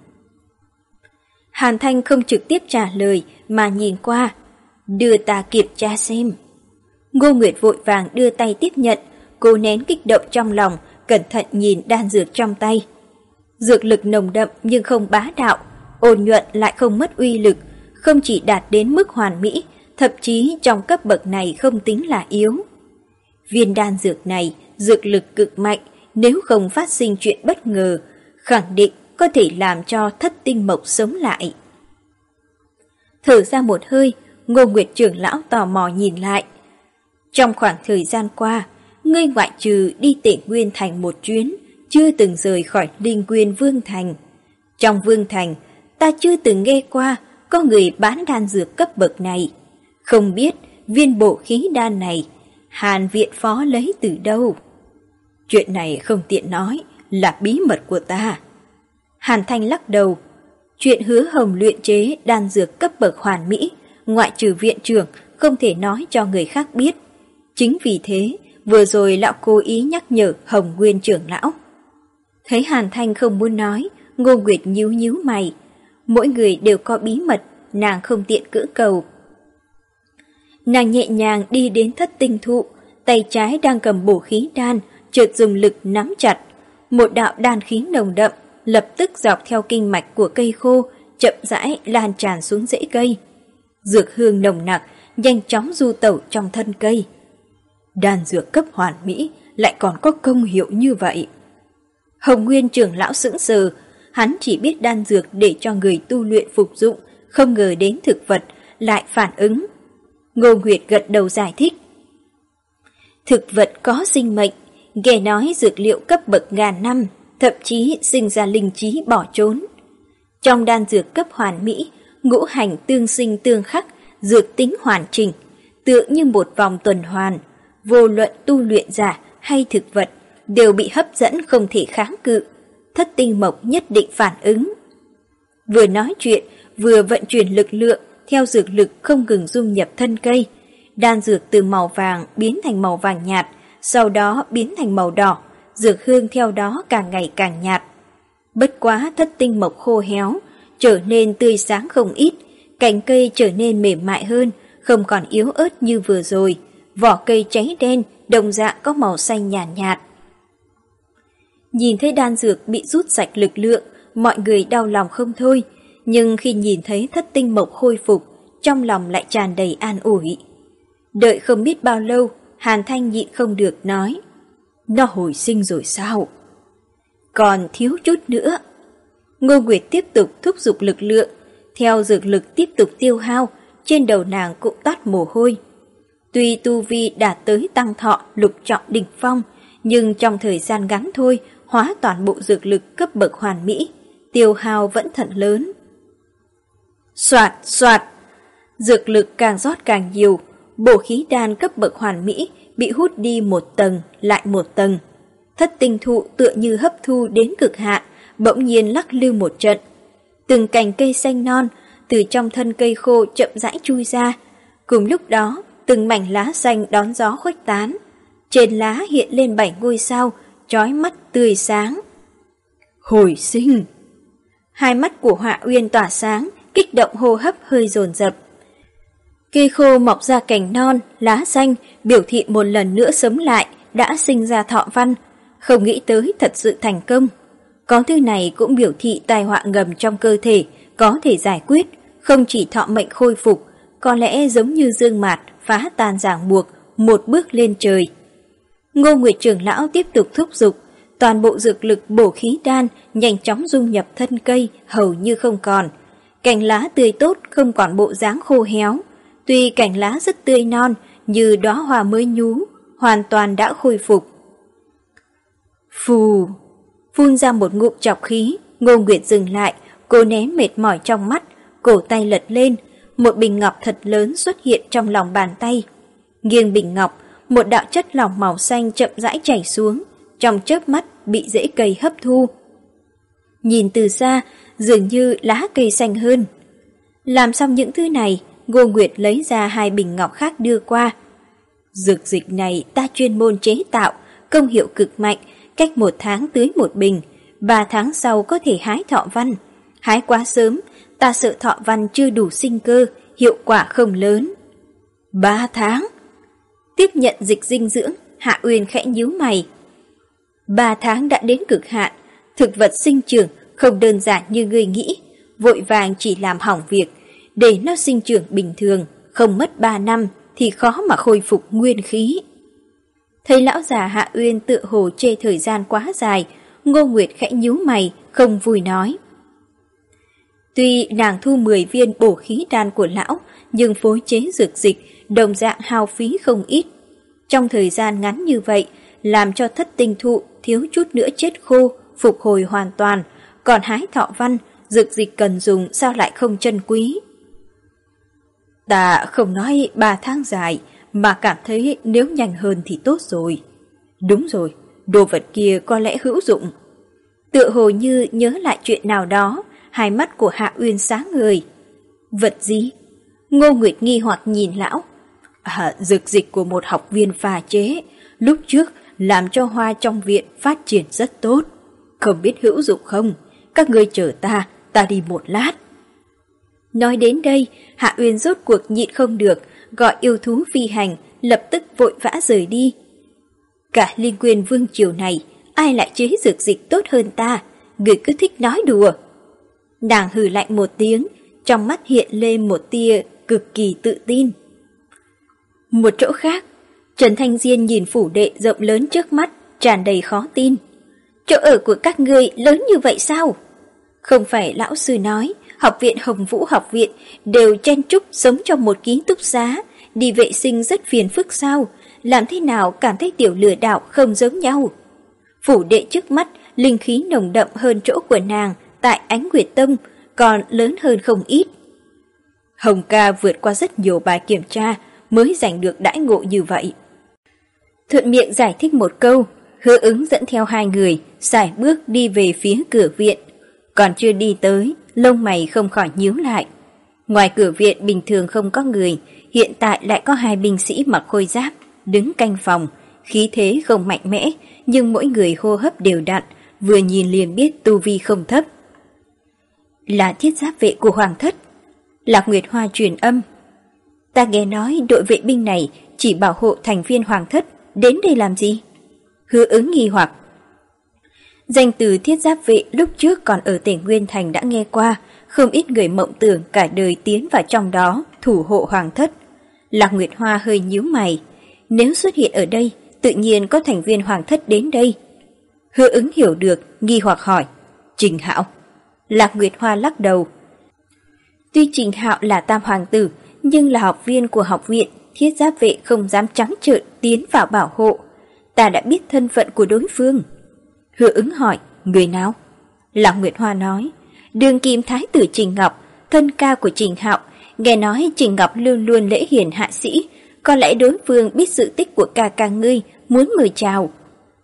Hàn Thanh không trực tiếp trả lời mà nhìn qua, đưa ta kiểm tra xem. Ngô Nguyệt vội vàng đưa tay tiếp nhận, cô nén kích động trong lòng, cẩn thận nhìn đan dược trong tay. Dược lực nồng đậm nhưng không bá đạo, ôn nhuận lại không mất uy lực, không chỉ đạt đến mức hoàn mỹ, thậm chí trong cấp bậc này không tính là yếu. Viên đan dược này, dược lực cực mạnh, nếu không phát sinh chuyện bất ngờ, khẳng định có thể làm cho thất tinh mộc sống lại. Thở ra một hơi, Ngô Nguyệt trưởng lão tò mò nhìn lại. Trong khoảng thời gian qua, ngươi ngoại trừ đi Tể Nguyên Thành một chuyến, chưa từng rời khỏi Linh Nguyên Vương Thành. Trong Vương Thành, ta chưa từng nghe qua có người bán đan dược cấp bậc này. Không biết viên bổ khí đan này, Hàn viện phó lấy từ đâu? Chuyện này không tiện nói, là bí mật của ta. Hàn Thanh lắc đầu. Chuyện Hứa Hồng luyện chế đan dược cấp bậc hoàn mỹ, ngoại trừ viện trưởng không thể nói cho người khác biết. Chính vì thế, vừa rồi lão cố ý nhắc nhở Hồng Nguyên trưởng lão. Thấy Hàn Thanh không muốn nói, Ngô Nguyệt nhíu nhíu mày. Mỗi người đều có bí mật, nàng không tiện cỡ cầu. Nàng nhẹ nhàng đi đến thất tinh thụ, tay trái đang cầm bổ khí đan, chợt dùng lực nắm chặt. Một đạo đan khí nồng đậm lập tức dọc theo kinh mạch của cây khô, chậm rãi lan tràn xuống rễ cây. Dược hương nồng nặc nhanh chóng du tẩu trong thân cây. Đan dược cấp hoàn mỹ lại còn có công hiệu như vậy. Hồng Nguyên trưởng lão sững sờ, hắn chỉ biết đan dược để cho người tu luyện phục dụng, không ngờ đến thực vật lại phản ứng. Ngô Nguyệt gật đầu giải thích. Thực vật có sinh mệnh, nghe nói dược liệu cấp bậc ngàn năm, thậm chí sinh ra linh trí bỏ trốn. Trong đan dược cấp hoàn mỹ, ngũ hành tương sinh tương khắc, dược tính hoàn chỉnh, tựa như một vòng tuần hoàn, vô luận tu luyện giả hay thực vật đều bị hấp dẫn không thể kháng cự, thất tinh mộc nhất định phản ứng. Vừa nói chuyện, vừa vận chuyển lực lượng theo dược lực không ngừng dung nhập thân cây, đan dược từ màu vàng biến thành màu vàng nhạt, sau đó biến thành màu đỏ, dược hương theo đó càng ngày càng nhạt. Bất quá thất tinh mộc khô héo, trở nên tươi sáng không ít, cành cây trở nên mềm mại hơn, không còn yếu ớt như vừa rồi, vỏ cây cháy đen, đồng dạng có màu xanh nhàn nhạt, nhạt. Nhìn thấy đan dược bị rút sạch lực lượng, mọi người đau lòng không thôi, nhưng khi nhìn thấy thất tinh mộc khôi phục, trong lòng lại tràn đầy an ủi. Đợi không biết bao lâu, Hàn Thanh nhịn không được nói, nó hồi sinh rồi sao? Còn thiếu chút nữa. Ngô Nguyệt tiếp tục thúc giục lực lượng, theo dược lực tiếp tục tiêu hao, trên đầu nàng cũng toát mồ hôi. Tuy tu vi đạt tới tăng thọ lục trọng đỉnh phong, nhưng trong thời gian ngắn thôi, hóa toàn bộ dược lực cấp bậc hoàn mỹ, tiêu hao vẫn thật lớn. Soạt, soạt, dược lực càng rót càng nhiều, bổ khí đan cấp bậc hoàn mỹ bị hút đi một tầng lại một tầng. Thất tinh thụ tựa như hấp thu đến cực hạn, bỗng nhiên lắc lư một trận. Từng cành cây xanh non từ trong thân cây khô chậm rãi chui ra. Cùng lúc đó, từng mảnh lá xanh đón gió khuếch tán. Trên lá hiện lên bảy ngôi sao, chói mắt tươi sáng. Hồi sinh! Hai mắt của Họa Uyên tỏa sáng, kích động hô hấp hơi dồn dập. Cây khô mọc ra cành non, lá xanh, biểu thị một lần nữa sống lại, đã sinh ra thọ văn. Không nghĩ tới thật sự thành công. Có thứ này cũng biểu thị tai họa ngầm trong cơ thể, có thể giải quyết, không chỉ thọ mệnh khôi phục, có lẽ giống như dương mạt phá tan ràng buộc, một bước lên trời. Ngô Nguyệt trưởng lão tiếp tục thúc giục, toàn bộ dược lực bổ khí đan nhanh chóng dung nhập thân cây hầu như không còn. Cành lá tươi tốt không còn bộ dáng khô héo, tuy cành lá rất tươi non như đóa hoa mới nhú, hoàn toàn đã khôi phục. Phù! Phun ra một ngụm trọc khí, Ngô Nguyệt dừng lại, cô nén mệt mỏi trong mắt, cổ tay lật lên, một bình ngọc thật lớn xuất hiện trong lòng bàn tay. Nghiêng bình ngọc, một đạo chất lỏng màu xanh chậm rãi chảy xuống, trong chớp mắt bị rễ cây hấp thu. Nhìn từ xa, dường như lá cây xanh hơn. Làm xong những thứ này, Ngô Nguyệt lấy ra hai bình ngọc khác đưa qua. Dược dịch này ta chuyên môn chế tạo, công hiệu cực mạnh, cách một tháng tưới một bình, ba tháng sau có thể hái thọ văn. Hái quá sớm, ta sợ thọ văn chưa đủ sinh cơ, hiệu quả không lớn. Ba tháng? Tiếp nhận dịch dinh dưỡng, Hạ Uyên khẽ nhíu mày. Ba tháng đã đến cực hạn, thực vật sinh trưởng không đơn giản như người nghĩ, vội vàng chỉ làm hỏng việc, để nó sinh trưởng bình thường, không mất ba năm thì khó mà khôi phục nguyên khí. Thấy lão già Hạ Uyên tựa hồ chê thời gian quá dài, Ngô Nguyệt khẽ nhíu mày, không vui nói. Tuy nàng thu mười viên bổ khí đan của lão, nhưng phối chế dược dịch đồng dạng hao phí không ít. Trong thời gian ngắn như vậy, làm cho thất tinh thụ thiếu chút nữa chết khô, phục hồi hoàn toàn, còn hái thọ văn, dược dịch cần dùng sao lại không trân quý. Ta không nói ba tháng dài, mà cảm thấy nếu nhanh hơn thì tốt rồi. Đúng rồi, đồ vật kia có lẽ hữu dụng. Tựa hồ như nhớ lại chuyện nào đó, hai mắt của Hạ Uyên sáng ngời. Vật gì? Ngô Nguyệt nghi hoặc nhìn lão. À, dược dịch của một học viên pha chế, lúc trước làm cho hoa trong viện phát triển rất tốt. Không biết hữu dụng không? Các ngươi chờ ta, ta đi một lát. Nói đến đây, Hạ Uyên rốt cuộc nhịn không được, gọi yêu thú phi hành, lập tức vội vã rời đi. Cả Linh Quyên Vương triều này, ai lại chế dược dịch tốt hơn ta? Người cứ thích nói đùa. Nàng hừ lạnh một tiếng, trong mắt hiện lên một tia cực kỳ tự tin. Một chỗ khác, Trần Thanh Diên nhìn phủ đệ rộng lớn trước mắt, tràn đầy khó tin. Chỗ ở của các ngươi lớn như vậy sao? Không phải lão sư nói, học viện Hồng Vũ học viện đều chen chúc sống trong một ký túc xá, đi vệ sinh rất phiền phức sao? Làm thế nào cảm thấy tiểu lừa đảo không giống nhau? Phủ đệ trước mắt, linh khí nồng đậm hơn chỗ của nàng, tại Ánh Nguyệt Tông, còn lớn hơn không ít. Hồng ca vượt qua rất nhiều bài kiểm tra, mới giành được đãi ngộ như vậy. Thuận miệng giải thích một câu, Hứa Ứng dẫn theo hai người, sải bước đi về phía cửa viện. Còn chưa đi tới, lông mày không khỏi nhíu lại. Ngoài cửa viện bình thường không có người, hiện tại lại có hai binh sĩ mặc khôi giáp, đứng canh phòng, khí thế không mạnh mẽ, nhưng mỗi người hô hấp đều đặn, vừa nhìn liền biết tu vi không thấp. Là thiết giáp vệ của Hoàng thất. Lạc Nguyệt Hoa truyền âm. Ta nghe nói đội vệ binh này chỉ bảo hộ thành viên Hoàng thất, đến đây làm gì? Hứa Ứng nghi hoặc. Danh từ thiết giáp vệ lúc trước còn ở tỉnh Nguyên Thành đã nghe qua, không ít người mộng tưởng cả đời tiến vào trong đó, thủ hộ Hoàng thất. Lạc Nguyệt Hoa hơi nhíu mày. Nếu xuất hiện ở đây, tự nhiên có thành viên Hoàng thất đến đây. Hứa Ứng hiểu được, nghi hoặc hỏi. Trình Hạo. Lạc Nguyệt Hoa lắc đầu. Tuy Trình Hạo là tam hoàng tử, nhưng là học viên của học viện, thiết giáp vệ không dám trắng trợn tiến vào bảo hộ. Ta đã biết thân phận của đối phương. Hứa Ứng hỏi, người nào? Lạc Nguyệt Hoa nói, đương kim thái tử Trình Ngọc, thân ca của Trình Hạo. Nghe nói Trình Ngọc luôn luôn lễ hiền hạ sĩ, có lẽ đối phương biết sự tích của ca ca ngươi, muốn mời chào.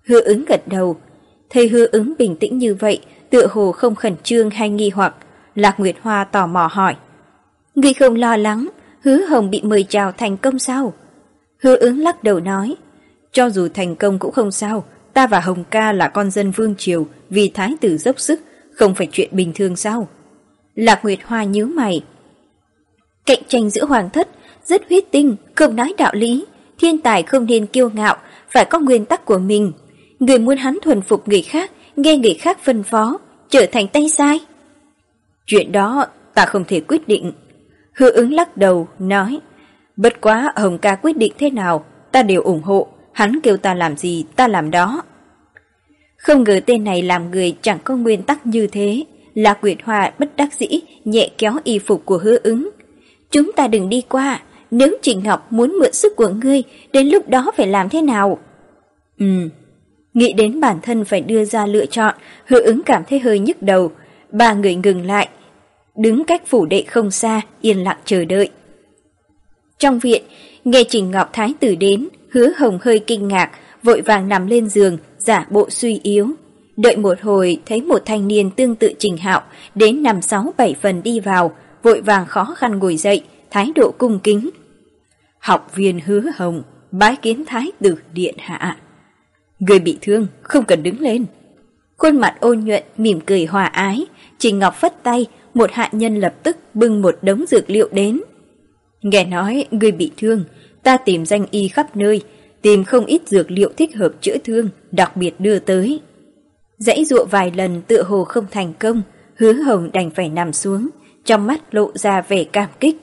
Hứa Ứng gật đầu. Thấy Hứa Ứng bình tĩnh như vậy, tựa hồ không khẩn trương hay nghi hoặc, Lạc Nguyệt Hoa tò mò hỏi. Ngươi không lo lắng, Hứa Hồng bị mời chào thành công sao? Hứa Ứng lắc đầu nói. Cho dù thành công cũng không sao, ta và Hồng ca là con dân vương triều, vì thái tử dốc sức, không phải chuyện bình thường sao? Lạc Nguyệt Hoa nhíu mày. Cạnh tranh giữa hoàng thất, rất huyết tinh, không nói đạo lý. Thiên tài không nên kiêu ngạo, phải có nguyên tắc của mình. Người muốn hắn thuần phục người khác, nghe người khác phân phó, trở thành tay sai. Chuyện đó ta không thể quyết định. Hứa Ứng lắc đầu, nói. Bất quá Hồng ca quyết định thế nào, ta đều ủng hộ. Hắn kêu ta làm gì, ta làm đó. Không ngờ tên này làm người chẳng có nguyên tắc như thế. Lạc Nguyệt Hoa bất đắc dĩ, nhẹ kéo y phục của Hứa Ứng. Chúng ta đừng đi qua, nếu Trình Ngọc muốn mượn sức của ngươi, đến lúc đó phải làm thế nào? Ừ, nghĩ đến bản thân phải đưa ra lựa chọn, Hứa Ứng cảm thấy hơi nhức đầu. Ba người ngừng lại, đứng cách phủ đệ không xa, yên lặng chờ đợi. Trong viện, nghe Trình Ngọc thái tử đến, Hứa Hồng hơi kinh ngạc, vội vàng nằm lên giường, giả bộ suy yếu. Đợi một hồi thấy một thanh niên tương tự Trình Hạo đến năm sáu bảy phần đi vào, vội vàng khó khăn ngồi dậy, thái độ cung kính. Học viên Hứa Hồng, bái kiến thái tử điện hạ. Người bị thương, không cần đứng lên. Khuôn mặt ôn nhuận, mỉm cười hòa ái. Trình Ngọc phất tay, một hạ nhân lập tức bưng một đống dược liệu đến. Nghe nói người bị thương, ta tìm danh y khắp nơi, tìm không ít dược liệu thích hợp chữa thương, đặc biệt đưa tới. Dãy dụa vài lần tựa hồ không thành công, Hứa Hồng đành phải nằm xuống, trong mắt lộ ra vẻ cảm kích.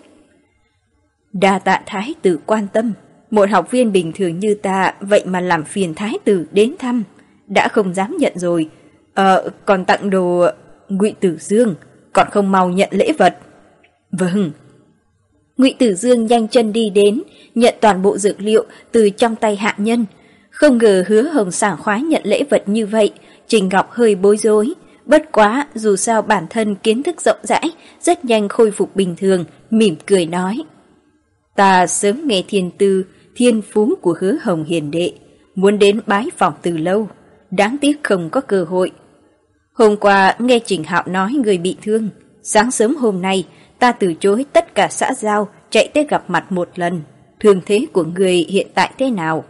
Đa tạ thái tử quan tâm, một học viên bình thường như ta vậy mà làm phiền thái tử đến thăm, đã không dám nhận rồi. Ờ, còn tặng đồ Ngụy Tử Dương, còn không mau nhận lễ vật. Vâng. Ngụy Tử Dương nhanh chân đi đến, nhận toàn bộ dược liệu từ trong tay hạ nhân. Không ngờ Hứa Hồng sảng khoái nhận lễ vật như vậy, Trình Ngọc hơi bối rối. Bất quá, dù sao bản thân kiến thức rộng rãi, rất nhanh khôi phục bình thường, mỉm cười nói. Ta sớm nghe thiên tư, thiên phú của Hứa Hồng hiền đệ, muốn đến bái phỏng từ lâu, đáng tiếc không có cơ hội. Hôm qua nghe Trình Hạo nói người bị thương, sáng sớm hôm nay ta từ chối tất cả xã giao, chạy tới gặp mặt một lần. Thương thế của người hiện tại thế nào?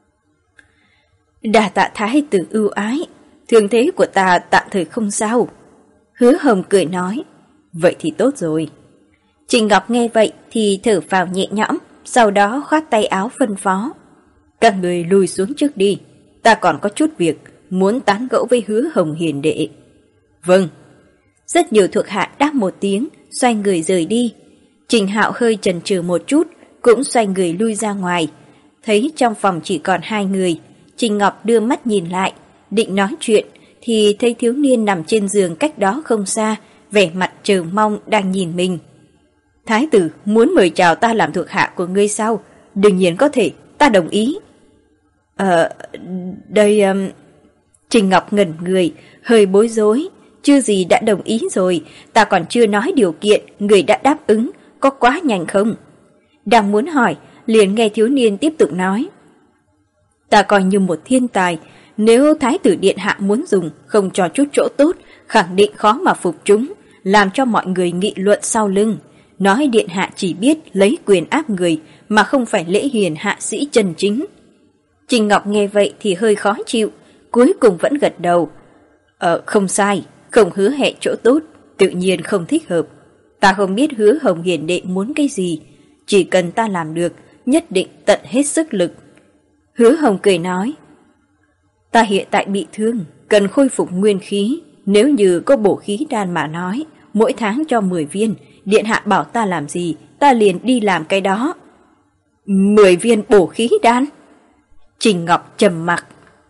Đà tạ thái tử ưu ái, thương thế của ta tạm thời không sao. Hứa Hồng cười nói, vậy thì tốt rồi. Trình Ngọc nghe vậy thì thở phào nhẹ nhõm, sau đó khoát tay áo phân phó. Các người lùi xuống trước đi, ta còn có chút việc, muốn tán gẫu với Hứa Hồng hiền đệ. Vâng. Rất nhiều thuộc hạ đáp một tiếng, xoay người rời đi. Trình Hạo hơi chần chừ một chút, cũng xoay người lui ra ngoài. Thấy trong phòng chỉ còn hai người, Trình Ngọc đưa mắt nhìn lại, định nói chuyện, thì thấy thiếu niên nằm trên giường cách đó không xa, vẻ mặt chờ mong đang nhìn mình. Thái tử muốn mời chào ta làm thuộc hạ của ngươi sao? Đương nhiên có thể, ta đồng ý. Ờ, đây... Um... Trình Ngọc ngẩn người, hơi bối rối. Chưa gì đã đồng ý rồi, ta còn chưa nói điều kiện, người đã đáp ứng, có quá nhanh không? Đang muốn hỏi, liền nghe thiếu niên tiếp tục nói. Ta coi như một thiên tài, nếu thái tử điện hạ muốn dùng, không cho chút chỗ tốt, khẳng định khó mà phục chúng, làm cho mọi người nghị luận sau lưng. Nói điện hạ chỉ biết lấy quyền áp người, mà không phải lễ hiền hạ sĩ chân chính. Trình Ngọc nghe vậy thì hơi khó chịu, cuối cùng vẫn gật đầu. Ờ, không sai, không hứa hẹn chỗ tốt, tự nhiên không thích hợp. Ta không biết Hứa Hồng hiền đệ muốn cái gì, chỉ cần ta làm được, nhất định tận hết sức lực. Hứa Hồng cười nói, ta hiện tại bị thương, cần khôi phục nguyên khí, nếu như có bổ khí đan mà nói, mỗi tháng cho mười viên, điện hạ bảo ta làm gì, ta liền đi làm cái đó. mười viên bổ khí đan? Trình Ngọc trầm mặc.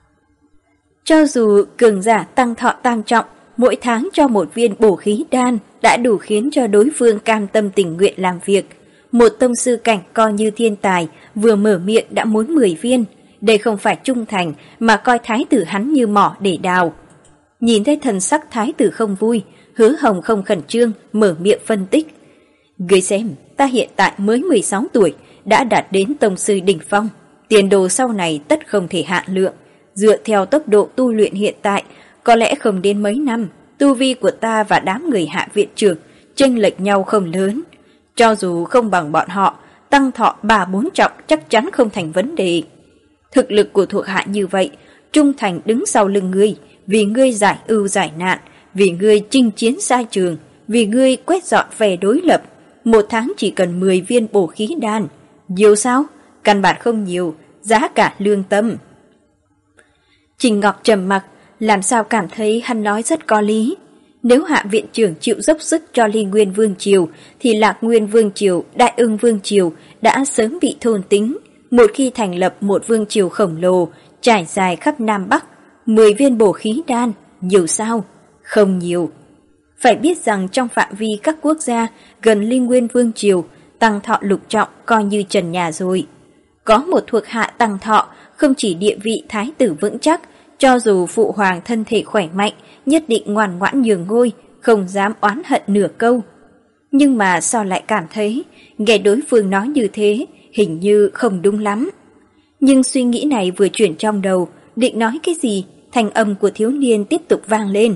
Cho dù cường giả tăng thọ tam trọng, mỗi tháng cho một viên bổ khí đan đã đủ khiến cho đối phương cam tâm tình nguyện làm việc. Một tông sư cảnh coi như thiên tài, vừa mở miệng đã muốn mười viên. Đây không phải trung thành, mà coi thái tử hắn như mỏ để đào. Nhìn thấy thần sắc thái tử không vui, Hứa Hồng không khẩn trương, mở miệng phân tích. Ngươi xem, ta hiện tại mới mười sáu tuổi, đã đạt đến tông sư đỉnh phong. Tiền đồ sau này tất không thể hạn lượng. Dựa theo tốc độ tu luyện hiện tại, có lẽ không đến mấy năm, tu vi của ta và đám người Hạ viện trưởng chênh lệch nhau không lớn. Cho dù không bằng bọn họ, tăng thọ ba bốn trọng chắc chắn không thành vấn đề. Thực lực của thuộc hạ như vậy, trung thành đứng sau lưng ngươi, vì ngươi giải ưu giải nạn, vì ngươi chinh chiến xa trường, vì ngươi quét dọn phe đối lập. Một tháng chỉ cần mười viên bổ khí đan. Nhiều sao? Căn bản không nhiều, giá cả lương tâm. Trình Ngọc trầm mặc, làm sao cảm thấy hắn nói rất có lý. Nếu Hạ viện trưởng chịu dốc sức cho Ly Nguyên Vương Triều, thì Lạc Nguyên Vương Triều, Đại Ưng Vương Triều đã sớm bị thôn tính. Một khi thành lập một vương triều khổng lồ, trải dài khắp Nam Bắc, mười viên bổ khí đan, nhiều sao? Không nhiều. Phải biết rằng trong phạm vi các quốc gia gần Ly Nguyên Vương Triều, tăng thọ lục trọng coi như trần nhà rồi. Có một thuộc hạ tăng thọ, không chỉ địa vị thái tử vững chắc, cho dù phụ hoàng thân thể khỏe mạnh, nhất định ngoan ngoãn nhường ngôi, không dám oán hận nửa câu. Nhưng mà sao lại cảm thấy, nghe đối phương nói như thế, hình như không đúng lắm. Nhưng suy nghĩ này vừa chuyển trong đầu, định nói cái gì, thanh âm của thiếu niên tiếp tục vang lên.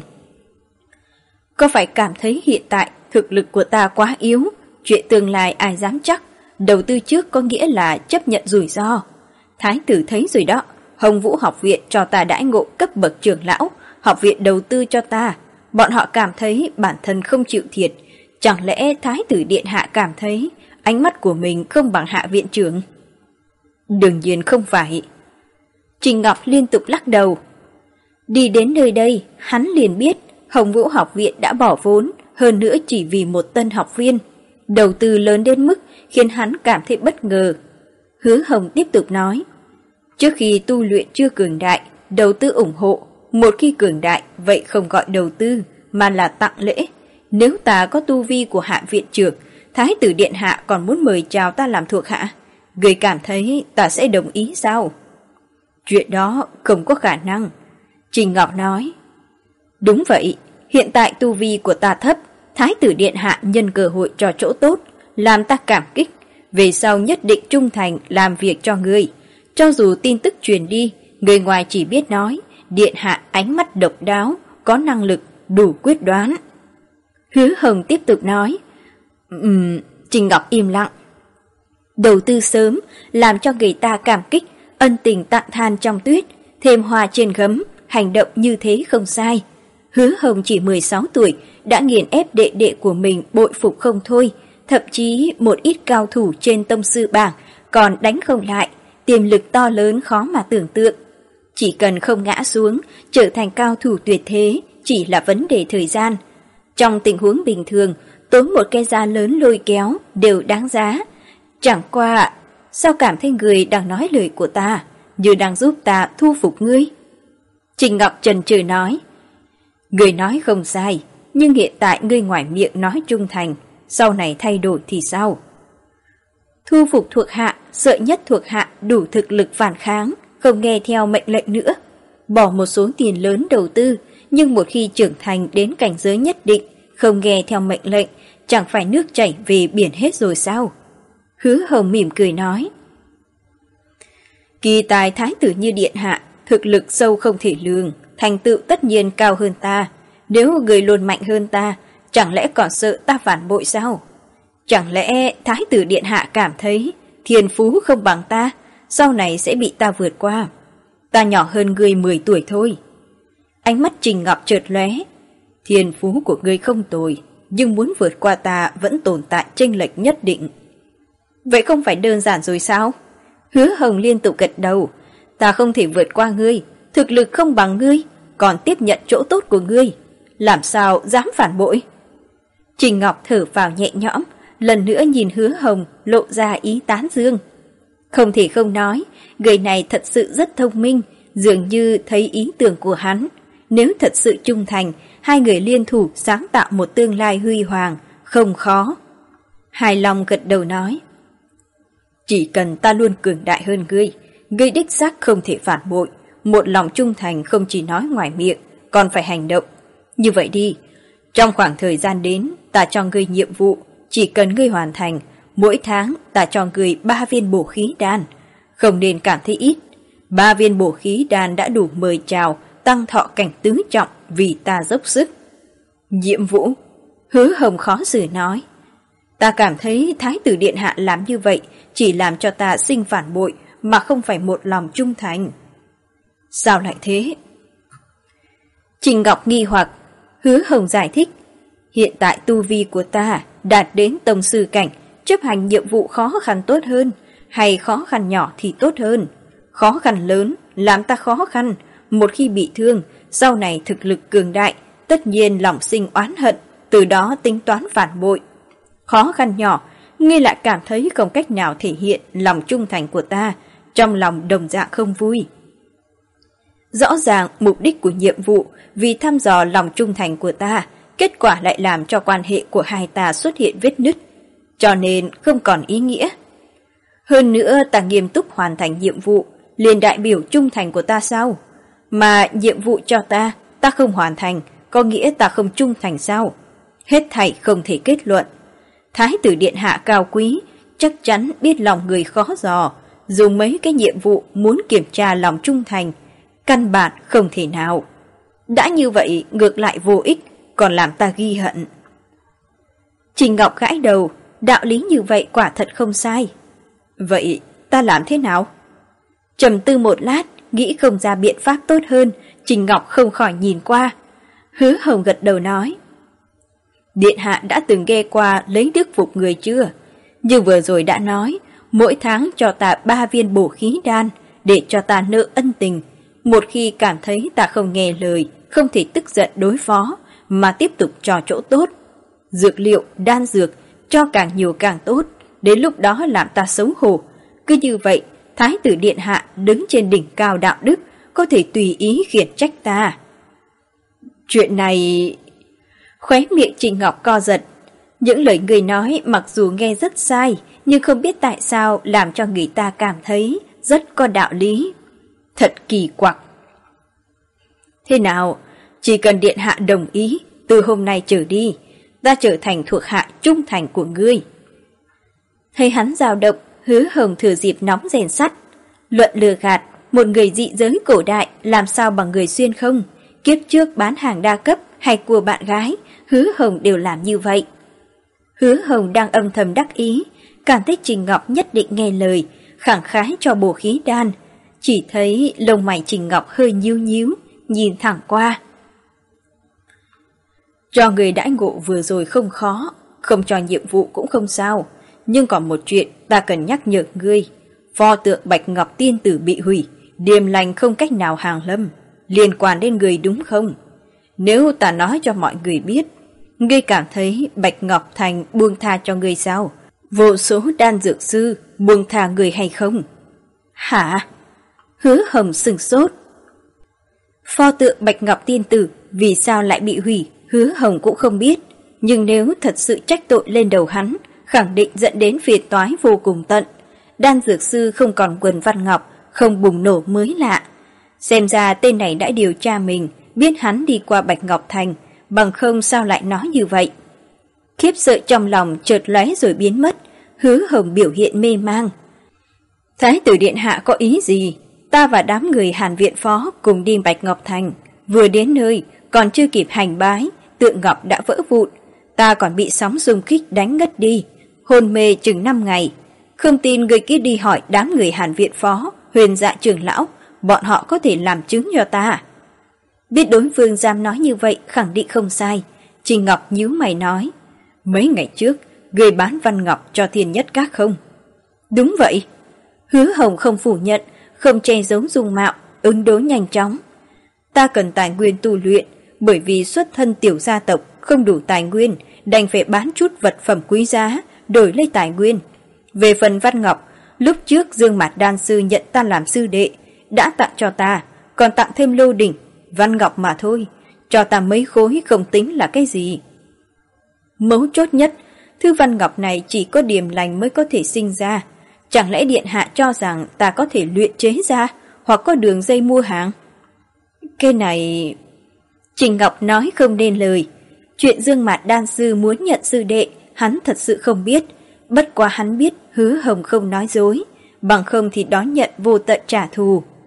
Có phải cảm thấy hiện tại thực lực của ta quá yếu, chuyện tương lai ai dám chắc, đầu tư trước có nghĩa là chấp nhận rủi ro. Thái tử thấy rồi đó, Hồng Vũ học viện cho ta đãi ngộ cấp bậc trưởng lão, học viện đầu tư cho ta. Bọn họ cảm thấy bản thân không chịu thiệt, chẳng lẽ Thái tử điện hạ cảm thấy ánh mắt của mình không bằng Hạ viện trưởng? Đương nhiên không phải. Trình Ngọc liên tục lắc đầu. Đi đến nơi đây, hắn liền biết Hồng Vũ học viện đã bỏ vốn, hơn nữa chỉ vì một tân học viên. Đầu tư lớn đến mức khiến hắn cảm thấy bất ngờ. Hứa Hồng tiếp tục nói. Trước khi tu luyện chưa cường đại, đầu tư ủng hộ. Một khi cường đại, vậy không gọi đầu tư, mà là tặng lễ. Nếu ta có tu vi của Hạ viện trưởng, Thái tử điện hạ còn muốn mời chào ta làm thuộc hạ, người cảm thấy ta sẽ đồng ý sao? Chuyện đó không có khả năng. Trình Ngọc nói. Đúng vậy, hiện tại tu vi của ta thấp, Thái tử điện hạ nhân cơ hội cho chỗ tốt, làm ta cảm kích, về sau nhất định trung thành làm việc cho ngươi. Cho dù tin tức truyền đi, người ngoài chỉ biết nói, điện hạ ánh mắt độc đáo, có năng lực, đủ quyết đoán. Hứa Hồng tiếp tục nói. Ừm, Trình Ngọc im lặng. Đầu tư sớm, làm cho người ta cảm kích, ân tình tặng than trong tuyết, thêm hoa trên gấm, hành động như thế không sai. Hứa Hồng chỉ mười sáu tuổi, đã nghiền ép đệ đệ của mình bội phục không thôi, thậm chí một ít cao thủ trên tông sư bảng còn đánh không lại, tiềm lực to lớn khó mà tưởng tượng. Chỉ cần không ngã xuống, trở thành cao thủ tuyệt thế, chỉ là vấn đề thời gian. Trong tình huống bình thường, tốn một cái giá lớn lôi kéo đều đáng giá. Chẳng qua, sao cảm thấy người đang nói lời của ta, như đang giúp ta thu phục ngươi? Trình Ngọc chần chừ nói. Người nói không sai, nhưng hiện tại ngươi ngoài miệng nói trung thành, sau này thay đổi thì sao? Thu phục thuộc hạ, sợ nhất thuộc hạ đủ thực lực phản kháng, không nghe theo mệnh lệnh nữa. Bỏ một số tiền lớn đầu tư, nhưng một khi trưởng thành đến cảnh giới nhất định, không nghe theo mệnh lệnh, chẳng phải nước chảy về biển hết rồi sao? Hứa Hồng mỉm cười nói. Kỳ tài thái tử như điện hạ, thực lực sâu không thể lường, thành tựu tất nhiên cao hơn ta. Nếu người luôn mạnh hơn ta, chẳng lẽ còn sợ ta phản bội sao? Chẳng lẽ thái tử điện hạ cảm thấy thiên phú không bằng ta, sau này sẽ bị ta vượt qua? Ta nhỏ hơn ngươi mười tuổi thôi. Ánh mắt Trình Ngọc chợt lóe. Thiên phú của ngươi không tồi, nhưng muốn vượt qua ta vẫn tồn tại chênh lệch nhất định. Vậy không phải đơn giản rồi sao? Hứa Hồng liên tục gật đầu. Ta không thể vượt qua ngươi, thực lực không bằng ngươi, còn tiếp nhận chỗ tốt của ngươi, làm sao dám phản bội? Trình Ngọc thở phào nhẹ nhõm, lần nữa nhìn Hứa Hồng lộ ra ý tán dương. Không thể không nói, người này thật sự rất thông minh, dường như thấy ý tưởng của hắn. Nếu thật sự trung thành, hai người liên thủ sáng tạo một tương lai huy hoàng, không khó. Hài lòng gật đầu nói. Chỉ cần ta luôn cường đại hơn ngươi, ngươi đích xác không thể phản bội. Một lòng trung thành không chỉ nói ngoài miệng, còn phải hành động. Như vậy đi, trong khoảng thời gian đến, ta cho ngươi nhiệm vụ, chỉ cần ngươi hoàn thành, mỗi tháng ta cho ngươi ba viên bổ khí đan, không nên cảm thấy ít. Ba viên bổ khí đan đã đủ mời chào tăng thọ cảnh tứ trọng vì ta dốc sức. Nhiệm vụ, Hứa Hồng khó xử nói. Ta cảm thấy Thái tử Điện Hạ làm như vậy chỉ làm cho ta sinh phản bội mà không phải một lòng trung thành. Sao lại thế? Trình Ngọc nghi hoặc, Hứa Hồng giải thích. Hiện tại tu vi của ta đạt đến tông sư cảnh, chấp hành nhiệm vụ khó khăn tốt hơn, hay khó khăn nhỏ thì tốt hơn. Khó khăn lớn làm ta khó khăn, một khi bị thương, sau này thực lực cường đại, tất nhiên lòng sinh oán hận, từ đó tính toán phản bội. Khó khăn nhỏ, ngươi lại cảm thấy không cách nào thể hiện lòng trung thành của ta, trong lòng đồng dạng không vui. Rõ ràng mục đích của nhiệm vụ vì thăm dò lòng trung thành của ta, kết quả lại làm cho quan hệ của hai ta xuất hiện vết nứt, cho nên không còn ý nghĩa. Hơn nữa ta nghiêm túc hoàn thành nhiệm vụ, liền đại biểu trung thành của ta sao? Mà nhiệm vụ cho ta, ta không hoàn thành, có nghĩa ta không trung thành sao? Hết thảy không thể kết luận. Thái tử Điện Hạ cao quý, chắc chắn biết lòng người khó dò, dùng mấy cái nhiệm vụ muốn kiểm tra lòng trung thành, căn bản không thể nào. Đã như vậy ngược lại vô ích, còn làm ta ghi hận. Trình Ngọc gãi đầu, đạo lý như vậy quả thật không sai. Vậy ta làm thế nào? Trầm tư một lát, nghĩ không ra biện pháp tốt hơn, Trình Ngọc không khỏi nhìn qua. Hứa Hồng gật đầu nói. Điện Hạ đã từng nghe qua lấy đức phục người chưa? Như vừa rồi đã nói, mỗi tháng cho ta ba viên bổ khí đan, để cho ta nợ ân tình. Một khi cảm thấy ta không nghe lời, không thể tức giận đối phó, mà tiếp tục cho chỗ tốt. Dược liệu, đan dược, cho càng nhiều càng tốt, đến lúc đó làm ta xấu hổ. Cứ như vậy, Thái tử Điện Hạ đứng trên đỉnh cao đạo đức, có thể tùy ý khiển trách ta. Chuyện này... Khóe miệng Trình Ngọc co giật. Những lời người nói mặc dù nghe rất sai, nhưng không biết tại sao làm cho người ta cảm thấy rất có đạo lý. Thật kỳ quặc. Thế nào, chỉ cần Điện Hạ đồng ý, từ hôm nay trở đi, ta trở thành thuộc hạ trung thành của ngươi. Thấy hắn dao động, Hứa Hồng thừa dịp nóng rèn sắt. Luận lừa gạt, một người dị giới cổ đại làm sao bằng người xuyên không? Kiếp trước bán hàng đa cấp hay của bạn gái, Hứa Hồng đều làm như vậy. Hứa Hồng đang âm thầm đắc ý, cảm thấy Trình Ngọc nhất định nghe lời, khẳng khái cho bổ khí đan. Chỉ thấy lông mày Trình Ngọc hơi nhíu nhíu, nhìn thẳng qua. Cho người đãi ngộ vừa rồi không khó, không cho nhiệm vụ cũng không sao. Nhưng còn một chuyện ta cần nhắc nhở ngươi. Pho tượng Bạch Ngọc Tiên Tử bị hủy, điềm lành không cách nào hàng lâm. Liên quan đến người đúng không? Nếu ta nói cho mọi người biết, ngươi cảm thấy Bạch Ngọc Thành buông tha cho ngươi sao? Vô số đan dược sư buông tha người hay không? Hả? Hứa Hồng sừng sốt. Pho tượng Bạch Ngọc Tiên Tử vì sao lại bị hủy, Hứa Hồng cũng không biết. Nhưng nếu thật sự trách tội lên đầu hắn, khẳng định dẫn đến phiền toái vô cùng tận. Đan dược sư không còn quần văn ngọc, không bùng nổ mới lạ. Xem ra tên này đã điều tra mình, biết hắn đi qua Bạch Ngọc Thành, bằng không sao lại nói như vậy. Khiếp sợ trong lòng chợt lóe rồi biến mất, Hứa Hồng biểu hiện mê mang. Thái tử Điện Hạ có ý gì? Ta và đám người Hàn Viện Phó cùng đi Bạch Ngọc Thành, vừa đến nơi, còn chưa kịp hành bái, tượng ngọc đã vỡ vụn. Ta còn bị sóng xung kích đánh ngất đi, hôn mê chừng năm ngày. Không tin người kia đi hỏi đám người Hàn Viện Phó, Huyền Dạ trưởng lão, bọn họ có thể làm chứng cho ta. Biết đối phương dám nói như vậy khẳng định không sai. Trình Ngọc nhíu mày nói, mấy ngày trước, người bán văn ngọc cho Thiên Nhất Các không? Đúng vậy. Hứa Hồng không phủ nhận, không che giấu dung mạo, ứng đối nhanh chóng. Ta cần tài nguyên tu luyện, bởi vì xuất thân tiểu gia tộc không đủ tài nguyên, đành phải bán chút vật phẩm quý giá, đổi lấy tài nguyên. Về phần văn ngọc, lúc trước Dương Mạt Đan Sư nhận ta làm sư đệ, đã tặng cho ta, còn tặng thêm lô đỉnh, văn ngọc mà thôi, cho ta mấy khối không tính là cái gì. Mấu chốt nhất, thứ văn ngọc này chỉ có điềm lành mới có thể sinh ra. Chẳng lẽ Điện Hạ cho rằng ta có thể luyện chế ra, hoặc có đường dây mua hàng? Cái này... Trình Ngọc nói không nên lời. Chuyện Dương Mạt Đan Sư muốn nhận sư đệ, hắn thật sự không biết. Bất quá hắn biết Hứa Hồng không nói dối, bằng không thì đón nhận vô tận trả thù.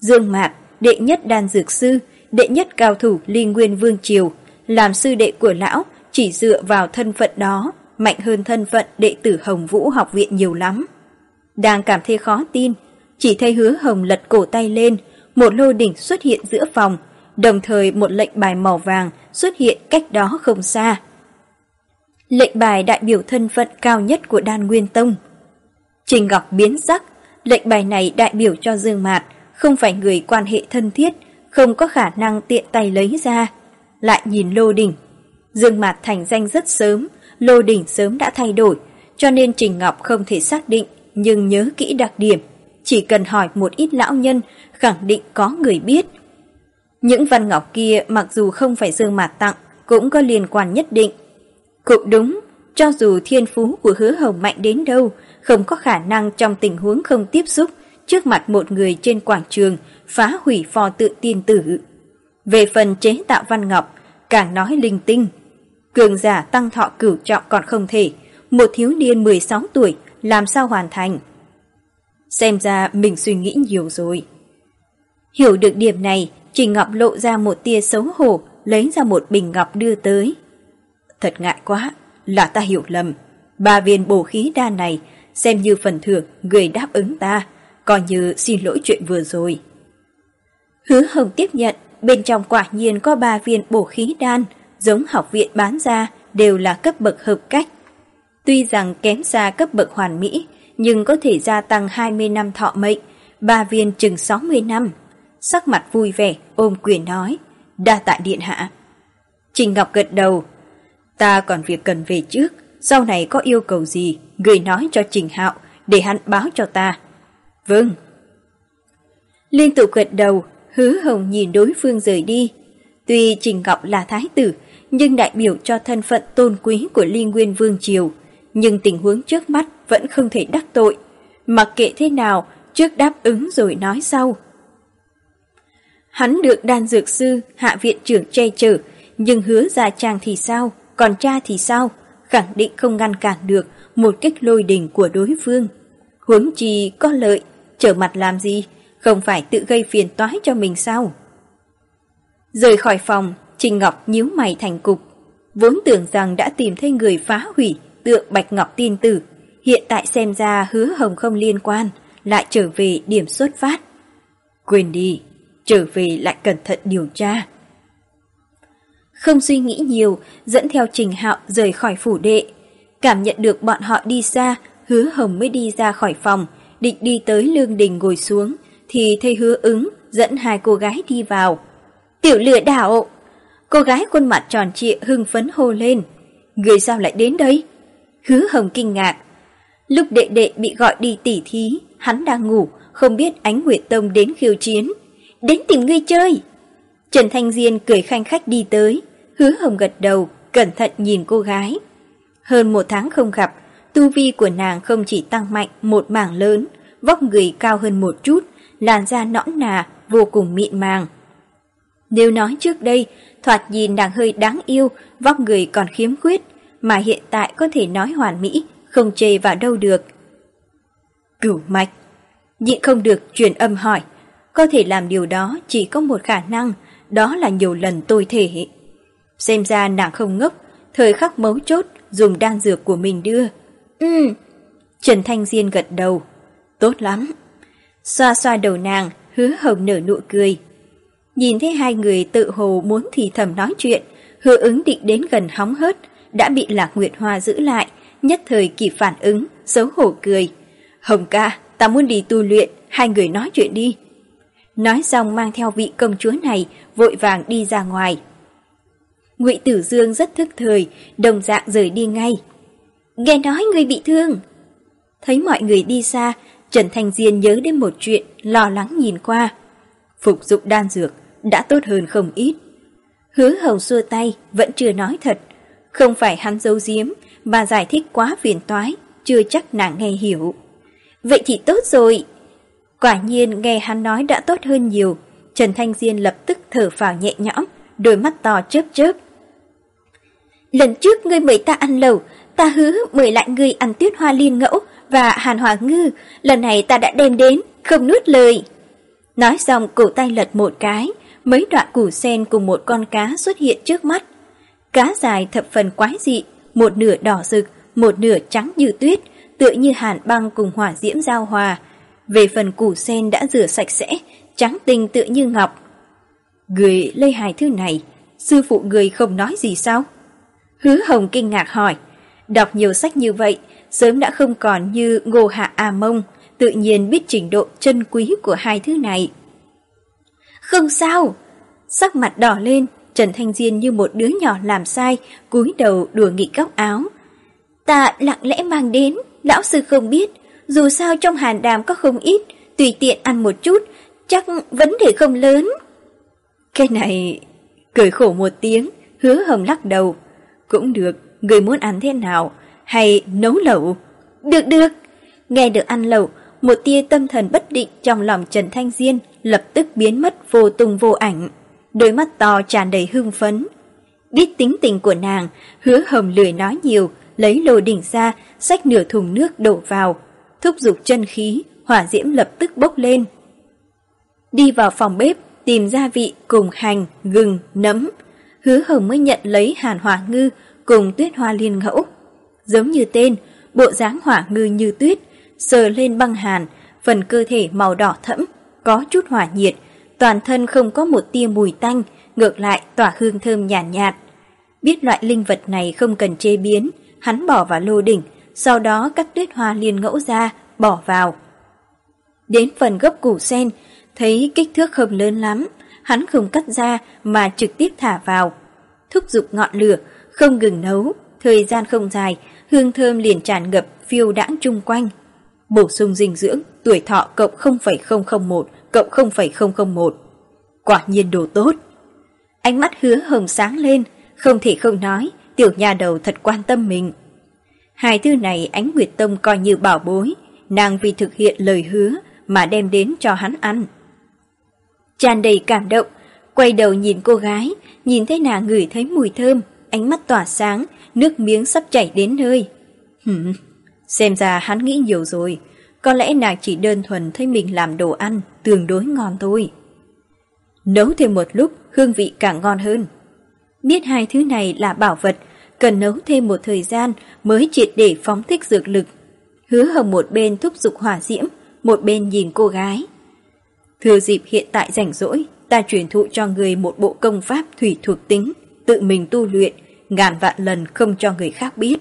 Dương Mạt, đệ nhất đan dược sư, đệ nhất cao thủ Ly Nguyên Vương Triều, làm sư đệ của lão chỉ dựa vào thân phận đó, mạnh hơn thân phận đệ tử Hồng Vũ học viện nhiều lắm. Đang cảm thấy khó tin, chỉ thấy Hứa Hồng lật cổ tay lên, một lô đỉnh xuất hiện giữa phòng, đồng thời một lệnh bài màu vàng xuất hiện cách đó không xa. Lệnh bài đại biểu thân phận cao nhất của Đan Nguyên Tông. Trình Ngọc biến sắc, lệnh bài này đại biểu cho Dương Mạt, không phải người quan hệ thân thiết, không có khả năng tiện tay lấy ra. Lại nhìn lô đỉnh, Dương Mạt thành danh rất sớm, lô đỉnh sớm đã thay đổi, cho nên Trình Ngọc không thể xác định, nhưng nhớ kỹ đặc điểm, chỉ cần hỏi một ít lão nhân, khẳng định có người biết. Những văn ngọc kia mặc dù không phải Dương Mạt tặng, cũng có liên quan nhất định. Cũng đúng, cho dù thiên phú của Hứa Hồng mạnh đến đâu, không có khả năng trong tình huống không tiếp xúc, trước mặt một người trên quảng trường, phá hủy pho tượng tiên tử. Về phần chế tạo văn ngọc, càng nói linh tinh. Cường giả tăng thọ cửu trọng còn không thể, một thiếu niên mười sáu tuổi làm sao hoàn thành. Xem ra mình suy nghĩ nhiều rồi. Hiểu được điểm này, Trình Ngọc lộ ra một tia xấu hổ, lấy ra một bình ngọc đưa tới. Thật ngại quá, là ta hiểu lầm. Ba viên bổ khí đan này, xem như phần thưởng người đáp ứng ta, coi như xin lỗi chuyện vừa rồi. Hứa Hồng tiếp nhận, bên trong quả nhiên có ba viên bổ khí đan, giống học viện bán ra, đều là cấp bậc hợp cách. Tuy rằng kém xa cấp bậc hoàn mỹ, nhưng có thể gia tăng hai mươi năm thọ mệnh, ba viên chừng sáu mươi năm. Sắc mặt vui vẻ, ôm quyền nói, đa tạ điện hạ. Trình Ngọc gật đầu, ta còn việc cần về trước, sau này có yêu cầu gì, người nói cho Trình Hạo, để hắn báo cho ta. Vâng. Liên tục gật đầu, Hứa Hồng nhìn đối phương rời đi. Tuy Trình Ngọc là thái tử, nhưng đại biểu cho thân phận tôn quý của Ly Nguyên Vương Triều, nhưng tình huống trước mắt vẫn không thể đắc tội. Mặc kệ thế nào, trước đáp ứng rồi nói sau. Hắn được đan dược sư, hạ viện trưởng che chở, nhưng Hứa gia trang thì sao, còn cha thì sao, khẳng định không ngăn cản được một kích lôi đình của đối phương. Huống chi có lợi, trở mặt làm gì, không phải tự gây phiền toái cho mình sao? Rời khỏi phòng, Trình Ngọc nhíu mày thành cục, vốn tưởng rằng đã tìm thấy người phá hủy tượng Bạch Ngọc Tiên Tử, hiện tại xem ra Hứa Hồng không liên quan, lại trở về điểm xuất phát. Quên đi, trở về lại cẩn thận điều tra. Không suy nghĩ nhiều, dẫn theo Trình Hạo rời khỏi phủ đệ. Cảm nhận được bọn họ đi xa, Hứa Hồng mới đi ra khỏi phòng, định đi tới lương đình ngồi xuống, thì thấy Hứa Ứng dẫn hai cô gái đi vào. Tiểu lừa đảo! Cô gái khuôn mặt tròn trịa hưng phấn hô lên. Người sao lại đến đây? Hứa Hồng kinh ngạc. Lúc đệ đệ bị gọi đi tỉ thí, hắn đang ngủ, không biết Ánh Nguyệt Tông đến khiêu chiến. Đến tìm ngươi chơi! Trần Thanh Diên cười khanh khách đi tới. Hứa Hồng gật đầu, cẩn thận nhìn cô gái. Hơn một tháng không gặp, tu vi của nàng không chỉ tăng mạnh một mảng lớn, vóc người cao hơn một chút, làn da nõn nà, vô cùng mịn màng. Nếu nói trước đây, thoạt nhìn nàng hơi đáng yêu, vóc người còn khiếm khuyết, mà hiện tại có thể nói hoàn mỹ, không chê vào đâu được. Cửu mạch, nhịn không được truyền âm hỏi, có thể làm điều đó chỉ có một khả năng, đó là nhiều lần tôi thể. Xem ra nàng không ngốc, thời khắc mấu chốt dùng đan dược của mình đưa. Ừ. Trần Thanh Diên gật đầu. Tốt lắm. Xoa xoa đầu nàng, Hứa Hồng nở nụ cười. Nhìn thấy hai người tự hồ muốn thì thầm nói chuyện, Hứa Ứng định đến gần hóng hớt, đã bị Lạc Nguyệt Hoa giữ lại, nhất thời kịp phản ứng, xấu hổ cười. Hồng ca, ta muốn đi tu luyện, hai người nói chuyện đi. Nói xong mang theo vị công chúa này, vội vàng đi ra ngoài. Ngụy Tử Dương rất thức thời, đồng dạng rời đi ngay. Nghe nói người bị thương. Thấy mọi người đi xa, Trần Thanh Diên nhớ đến một chuyện, lo lắng nhìn qua. Phục dụng đan dược đã tốt hơn không ít. Hứa Hồng xua tay, vẫn chưa nói thật. Không phải hắn giấu giếm, mà giải thích quá phiền toái, chưa chắc nàng nghe hiểu. Vậy thì tốt rồi. Quả nhiên nghe hắn nói đã tốt hơn nhiều. Trần Thanh Diên lập tức thở phào nhẹ nhõm, đôi mắt to chớp chớp. Lần trước ngươi mời ta ăn lẩu, ta hứa mời lại ngươi ăn tuyết hoa liên ngẫu và hàn hòa ngư, lần này ta đã đem đến, không nuốt lời. Nói xong cổ tay lật một cái, mấy đoạn củ sen cùng một con cá xuất hiện trước mắt. Cá dài thập phần quái dị, một nửa đỏ rực, một nửa trắng như tuyết, tựa như hàn băng cùng hỏa diễm giao hòa. Về phần củ sen đã rửa sạch sẽ, trắng tinh tựa như ngọc. Người lấy hai thứ này, sư phụ người không nói gì sao? Hứa Hồng kinh ngạc hỏi. Đọc nhiều sách như vậy, sớm đã không còn như Ngô Hạ A Mông, tự nhiên biết trình độ chân quý của hai thứ này. Không sao! Sắc mặt đỏ lên, Trần Thanh Diên như một đứa nhỏ làm sai, cúi đầu đùa nghịch góc áo. Ta lặng lẽ mang đến, lão sư không biết, dù sao trong hàn đàm có không ít, tùy tiện ăn một chút, chắc vấn đề không lớn. Cái này... Cười khổ một tiếng, Hứa Hồng lắc đầu. Cũng được, người muốn ăn thế nào? Hay nấu lẩu? Được được. Nghe được ăn lẩu, một tia tâm thần bất định trong lòng Trần Thanh Diên lập tức biến mất vô tung vô ảnh. Đôi mắt to tràn đầy hưng phấn. Biết tính tình của nàng, Hứa Hồng lười nói nhiều, lấy lô đỉnh ra, xách nửa thùng nước đổ vào. Thúc giục chân khí, hỏa diễm lập tức bốc lên. Đi vào phòng bếp, tìm gia vị cùng hành, gừng, nấm. Hứa Hồng mới nhận lấy hàn hỏa ngư cùng tuyết hoa liên ngẫu. Giống như tên, bộ dáng hỏa ngư như tuyết, sờ lên băng hàn, phần cơ thể màu đỏ thẫm, có chút hỏa nhiệt, toàn thân không có một tia mùi tanh, ngược lại tỏa hương thơm nhàn nhạt, nhạt. Biết loại linh vật này không cần chế biến, hắn bỏ vào lô đỉnh, sau đó cắt tuyết hoa liên ngẫu ra, bỏ vào. Đến phần gốc củ sen, thấy kích thước không lớn lắm, hắn không cắt ra mà trực tiếp thả vào. Thúc giục ngọn lửa, không ngừng nấu, thời gian không dài, hương thơm liền tràn ngập phiêu đãng chung quanh. Bổ sung dinh dưỡng, tuổi thọ cộng không phẩy không không một, cộng không phẩy không không một. Quả nhiên đồ tốt. Ánh mắt Hứa Hồng sáng lên, không thể không nói, tiểu nha đầu thật quan tâm mình. Hai thứ này Ánh Nguyệt Tông coi như bảo bối, nàng vì thực hiện lời hứa mà đem đến cho hắn ăn. Tràn đầy cảm động, quay đầu nhìn cô gái, nhìn thấy nàng ngửi thấy mùi thơm, ánh mắt tỏa sáng, nước miếng sắp chảy đến nơi. Hừm, xem ra hắn nghĩ nhiều rồi, có lẽ nàng chỉ đơn thuần thấy mình làm đồ ăn tương đối ngon thôi. Nấu thêm một lúc, hương vị càng ngon hơn. Biết hai thứ này là bảo vật, cần nấu thêm một thời gian mới triệt để phóng thích dược lực. Hứa Hồng một bên thúc giục hỏa diễm, một bên nhìn cô gái. Thừa dịp hiện tại rảnh rỗi, ta truyền thụ cho người một bộ công pháp thủy thuộc tính, tự mình tu luyện, ngàn vạn lần không cho người khác biết.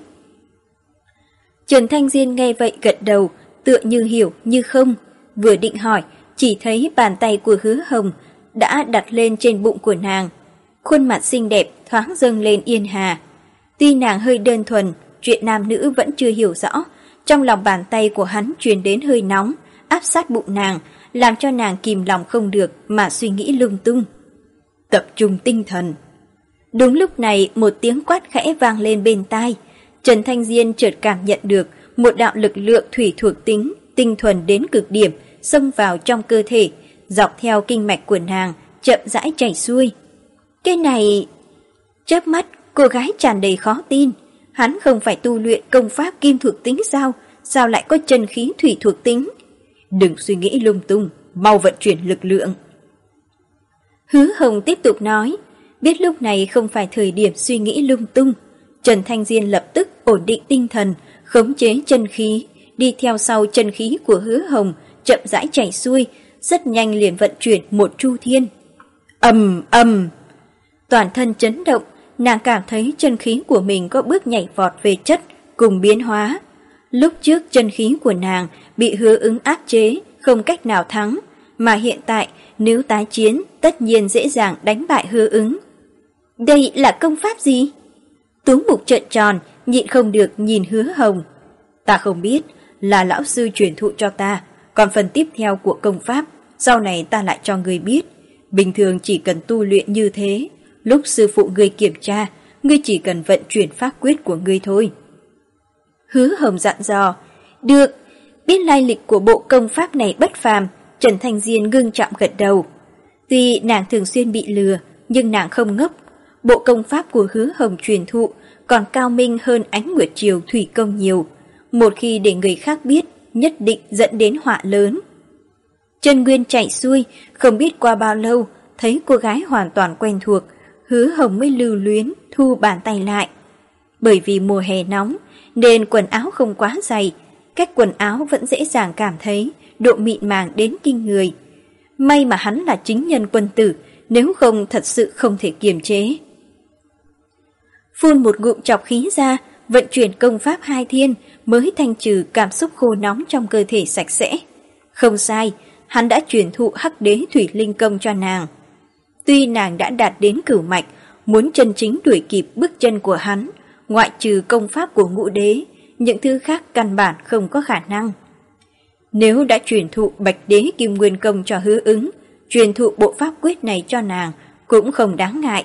Trần Thanh Diên nghe vậy gật đầu, tựa như hiểu như không, vừa định hỏi, chỉ thấy bàn tay của Hứa Hồng đã đặt lên trên bụng của nàng. Khuôn mặt xinh đẹp thoáng dâng lên yên hà. Tuy nàng hơi đơn thuần, chuyện nam nữ vẫn chưa hiểu rõ, trong lòng bàn tay của hắn truyền đến hơi nóng, áp sát bụng nàng, làm cho nàng kìm lòng không được mà suy nghĩ lung tung. Tập trung tinh thần. Đúng lúc này một tiếng quát khẽ vang lên bên tai. Trần Thanh Diên chợt cảm nhận được một đạo lực lượng thủy thuộc tính, tinh thuần đến cực điểm, xông vào trong cơ thể, dọc theo kinh mạch của nàng, chậm rãi chảy xuôi. Cái này... Chớp mắt, cô gái tràn đầy khó tin. Hắn không phải tu luyện công pháp kim thuộc tính sao? Sao lại có chân khí thủy thuộc tính? Đừng suy nghĩ lung tung, mau vận chuyển lực lượng. Hứa Hồng tiếp tục nói, biết lúc này không phải thời điểm suy nghĩ lung tung. Trần Thanh Diên lập tức ổn định tinh thần, khống chế chân khí, đi theo sau chân khí của Hứa Hồng, chậm rãi chảy xuôi, rất nhanh liền vận chuyển một chu thiên. Ầm ầm, toàn thân chấn động, nàng cảm thấy chân khí của mình có bước nhảy vọt về chất cùng biến hóa. Lúc trước chân khí của nàng bị Hứa Ứng áp chế, không cách nào thắng, mà hiện tại nếu tái chiến tất nhiên dễ dàng đánh bại Hứa Ứng. Đây là công pháp gì? Tú Mục trợn tròn, nhịn không được nhìn Hứa Hồng. Ta không biết, là lão sư truyền thụ cho ta, còn phần tiếp theo của công pháp, sau này ta lại cho người biết. Bình thường chỉ cần tu luyện như thế, lúc sư phụ ngươi kiểm tra, ngươi chỉ cần vận chuyển pháp quyết của ngươi thôi. Hứa Hồng dặn dò, được, biết lai lịch của bộ công pháp này bất phàm. Trần Thanh Diên ngưng trọng gật đầu. Tuy nàng thường xuyên bị lừa, nhưng nàng không ngốc. Bộ công pháp của Hứa Hồng truyền thụ còn cao minh hơn Ánh Nguyệt Triều thủy công nhiều. Một khi để người khác biết, nhất định dẫn đến họa lớn. Chân nguyên chạy xuôi, không biết qua bao lâu, thấy cô gái hoàn toàn quen thuộc, Hứa Hồng mới lưu luyến thu bàn tay lại. Bởi vì mùa hè nóng, nên quần áo không quá dày, cách quần áo vẫn dễ dàng cảm thấy độ mịn màng đến kinh người. May mà hắn là chính nhân quân tử, nếu không thật sự không thể kiềm chế. Phun một ngụm trọc khí ra, vận chuyển công pháp hai thiên mới thanh trừ cảm xúc khô nóng trong cơ thể sạch sẽ. Không sai, hắn đã truyền thụ Hắc Đế Thủy Linh Công cho nàng. Tuy nàng đã đạt đến cửu mạch, muốn chân chính đuổi kịp bước chân của hắn, ngoại trừ công pháp của Ngũ Đế, những thứ khác căn bản không có khả năng. Nếu đã truyền thụ Bạch Đế Kim Nguyên Công cho Hứa Ứng, truyền thụ bộ pháp quyết này cho nàng cũng không đáng ngại.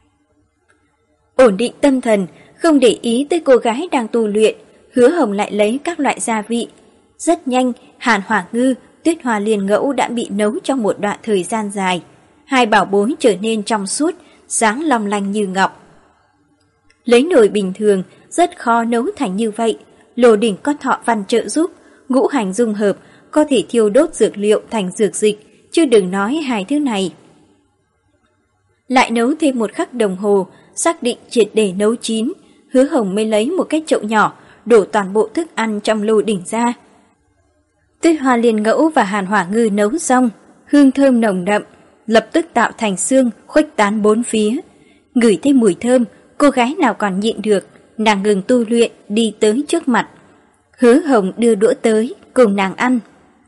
Ổn định tâm thần, không để ý tới cô gái đang tu luyện, Hứa Hồng lại lấy các loại gia vị. Rất nhanh, Hàn Hỏa Ngư, Tuyết Hoa Liên Ngẫu đã bị nấu trong một đoạn thời gian dài. Hai bảo bối trở nên trong suốt, sáng long lanh như ngọc. Lấy nồi bình thường, rất khó nấu thành như vậy. Lô đỉnh có thọ văn trợ giúp, ngũ hành dung hợp, có thể thiêu đốt dược liệu thành dược dịch, chứ đừng nói hai thứ này. Lại nấu thêm một khắc đồng hồ, xác định triệt để nấu chín, Hứa Hồng mới lấy một cái chậu nhỏ, đổ toàn bộ thức ăn trong lô đỉnh ra. Tuyết Hoa Liên Ngẫu và Hàn Hỏa Ngư nấu xong, hương thơm nồng đậm, lập tức tạo thành sương khuếch tán bốn phía. Ngửi thấy mùi thơm, cô gái nào còn nhịn được, nàng ngừng tu luyện đi tới trước mặt. Hứa Hồng đưa đũa tới, cùng nàng ăn.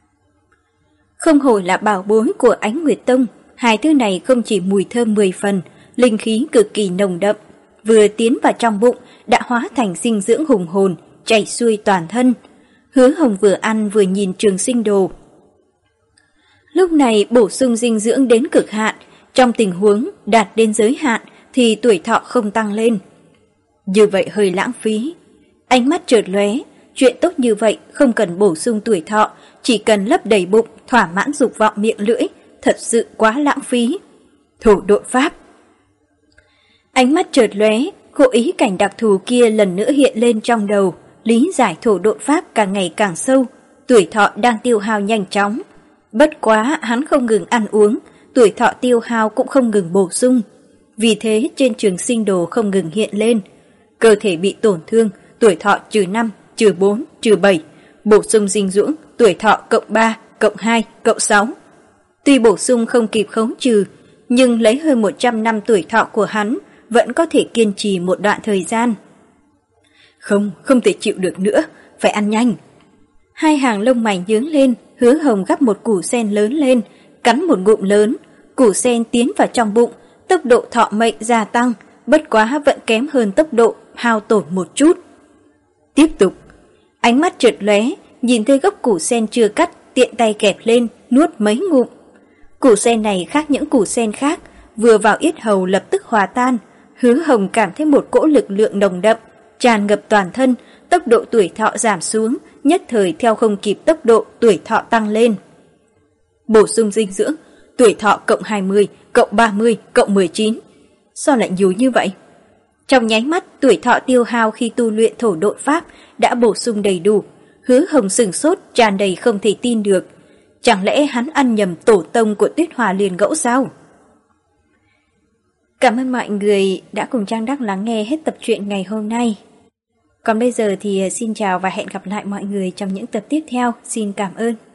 Không hổ là bảo bối của Ánh Nguyệt Tông, hai thứ này không chỉ mùi thơm mười phần, linh khí cực kỳ nồng đậm, vừa tiến vào trong bụng đã hóa thành dinh dưỡng hùng hồn, chảy xuôi toàn thân. Hứa Hồng vừa ăn vừa nhìn Trường Sinh Đồ. Lúc này bổ sung dinh dưỡng đến cực hạn, trong tình huống đạt đến giới hạn thì tuổi thọ không tăng lên. Như vậy hơi lãng phí. Ánh mắt chợt lóe, chuyện tốt như vậy không cần bổ sung tuổi thọ, chỉ cần lấp đầy bụng, thỏa mãn dục vọng miệng lưỡi, thật sự quá lãng phí. Thổ độn pháp. Ánh mắt chợt lóe, gợi ý cảnh đặc thù kia lần nữa hiện lên trong đầu, lý giải thổ độn pháp càng ngày càng sâu, tuổi thọ đang tiêu hao nhanh chóng. Bất quá hắn không ngừng ăn uống, tuổi thọ tiêu hao cũng không ngừng bổ sung. Vì thế trên Trường Sinh Đồ không ngừng hiện lên. Cơ thể bị tổn thương, tuổi thọ trừ năm, trừ bốn, trừ bảy. Bổ sung dinh dưỡng, tuổi thọ cộng ba, cộng hai, cộng sáu. Tuy bổ sung không kịp khấu trừ, nhưng lấy hơn một trăm năm tuổi thọ của hắn vẫn có thể kiên trì một đoạn thời gian. Không, không thể chịu được nữa, phải ăn nhanh. Hai hàng lông mày nhướng lên, Hứa Hồng gắp một củ sen lớn lên, cắn một ngụm lớn, củ sen tiến vào trong bụng, tốc độ thọ mệnh gia tăng, bất quá vẫn kém hơn tốc độ hao tổn một chút. Tiếp tục, ánh mắt chợt lóe, nhìn thấy gốc củ sen chưa cắt, tiện tay kẹp lên, nuốt mấy ngụm. Củ sen này khác những củ sen khác, vừa vào yết hầu lập tức hòa tan. Hứa Hồng cảm thấy một cỗ lực lượng nồng đậm, tràn ngập toàn thân, tốc độ tuổi thọ giảm xuống, nhất thời theo không kịp tốc độ tuổi thọ tăng lên. Bổ sung dinh dưỡng, tuổi thọ cộng hai mươi, cộng ba mươi, cộng mười chín. Sao lại nhiều như vậy? Trong nháy mắt, tuổi thọ tiêu hao khi tu luyện thổ độn pháp đã bổ sung đầy đủ. Hứa Hồng sửng sốt, tràn đầy không thể tin được. Chẳng lẽ hắn ăn nhầm tổ tông của Tuyết Hoa Liên Ngẫu sao? Cảm ơn mọi người đã cùng Trang Đắc lắng nghe hết tập truyện ngày hôm nay. Còn bây giờ thì xin chào và hẹn gặp lại mọi người trong những tập tiếp theo. Xin cảm ơn.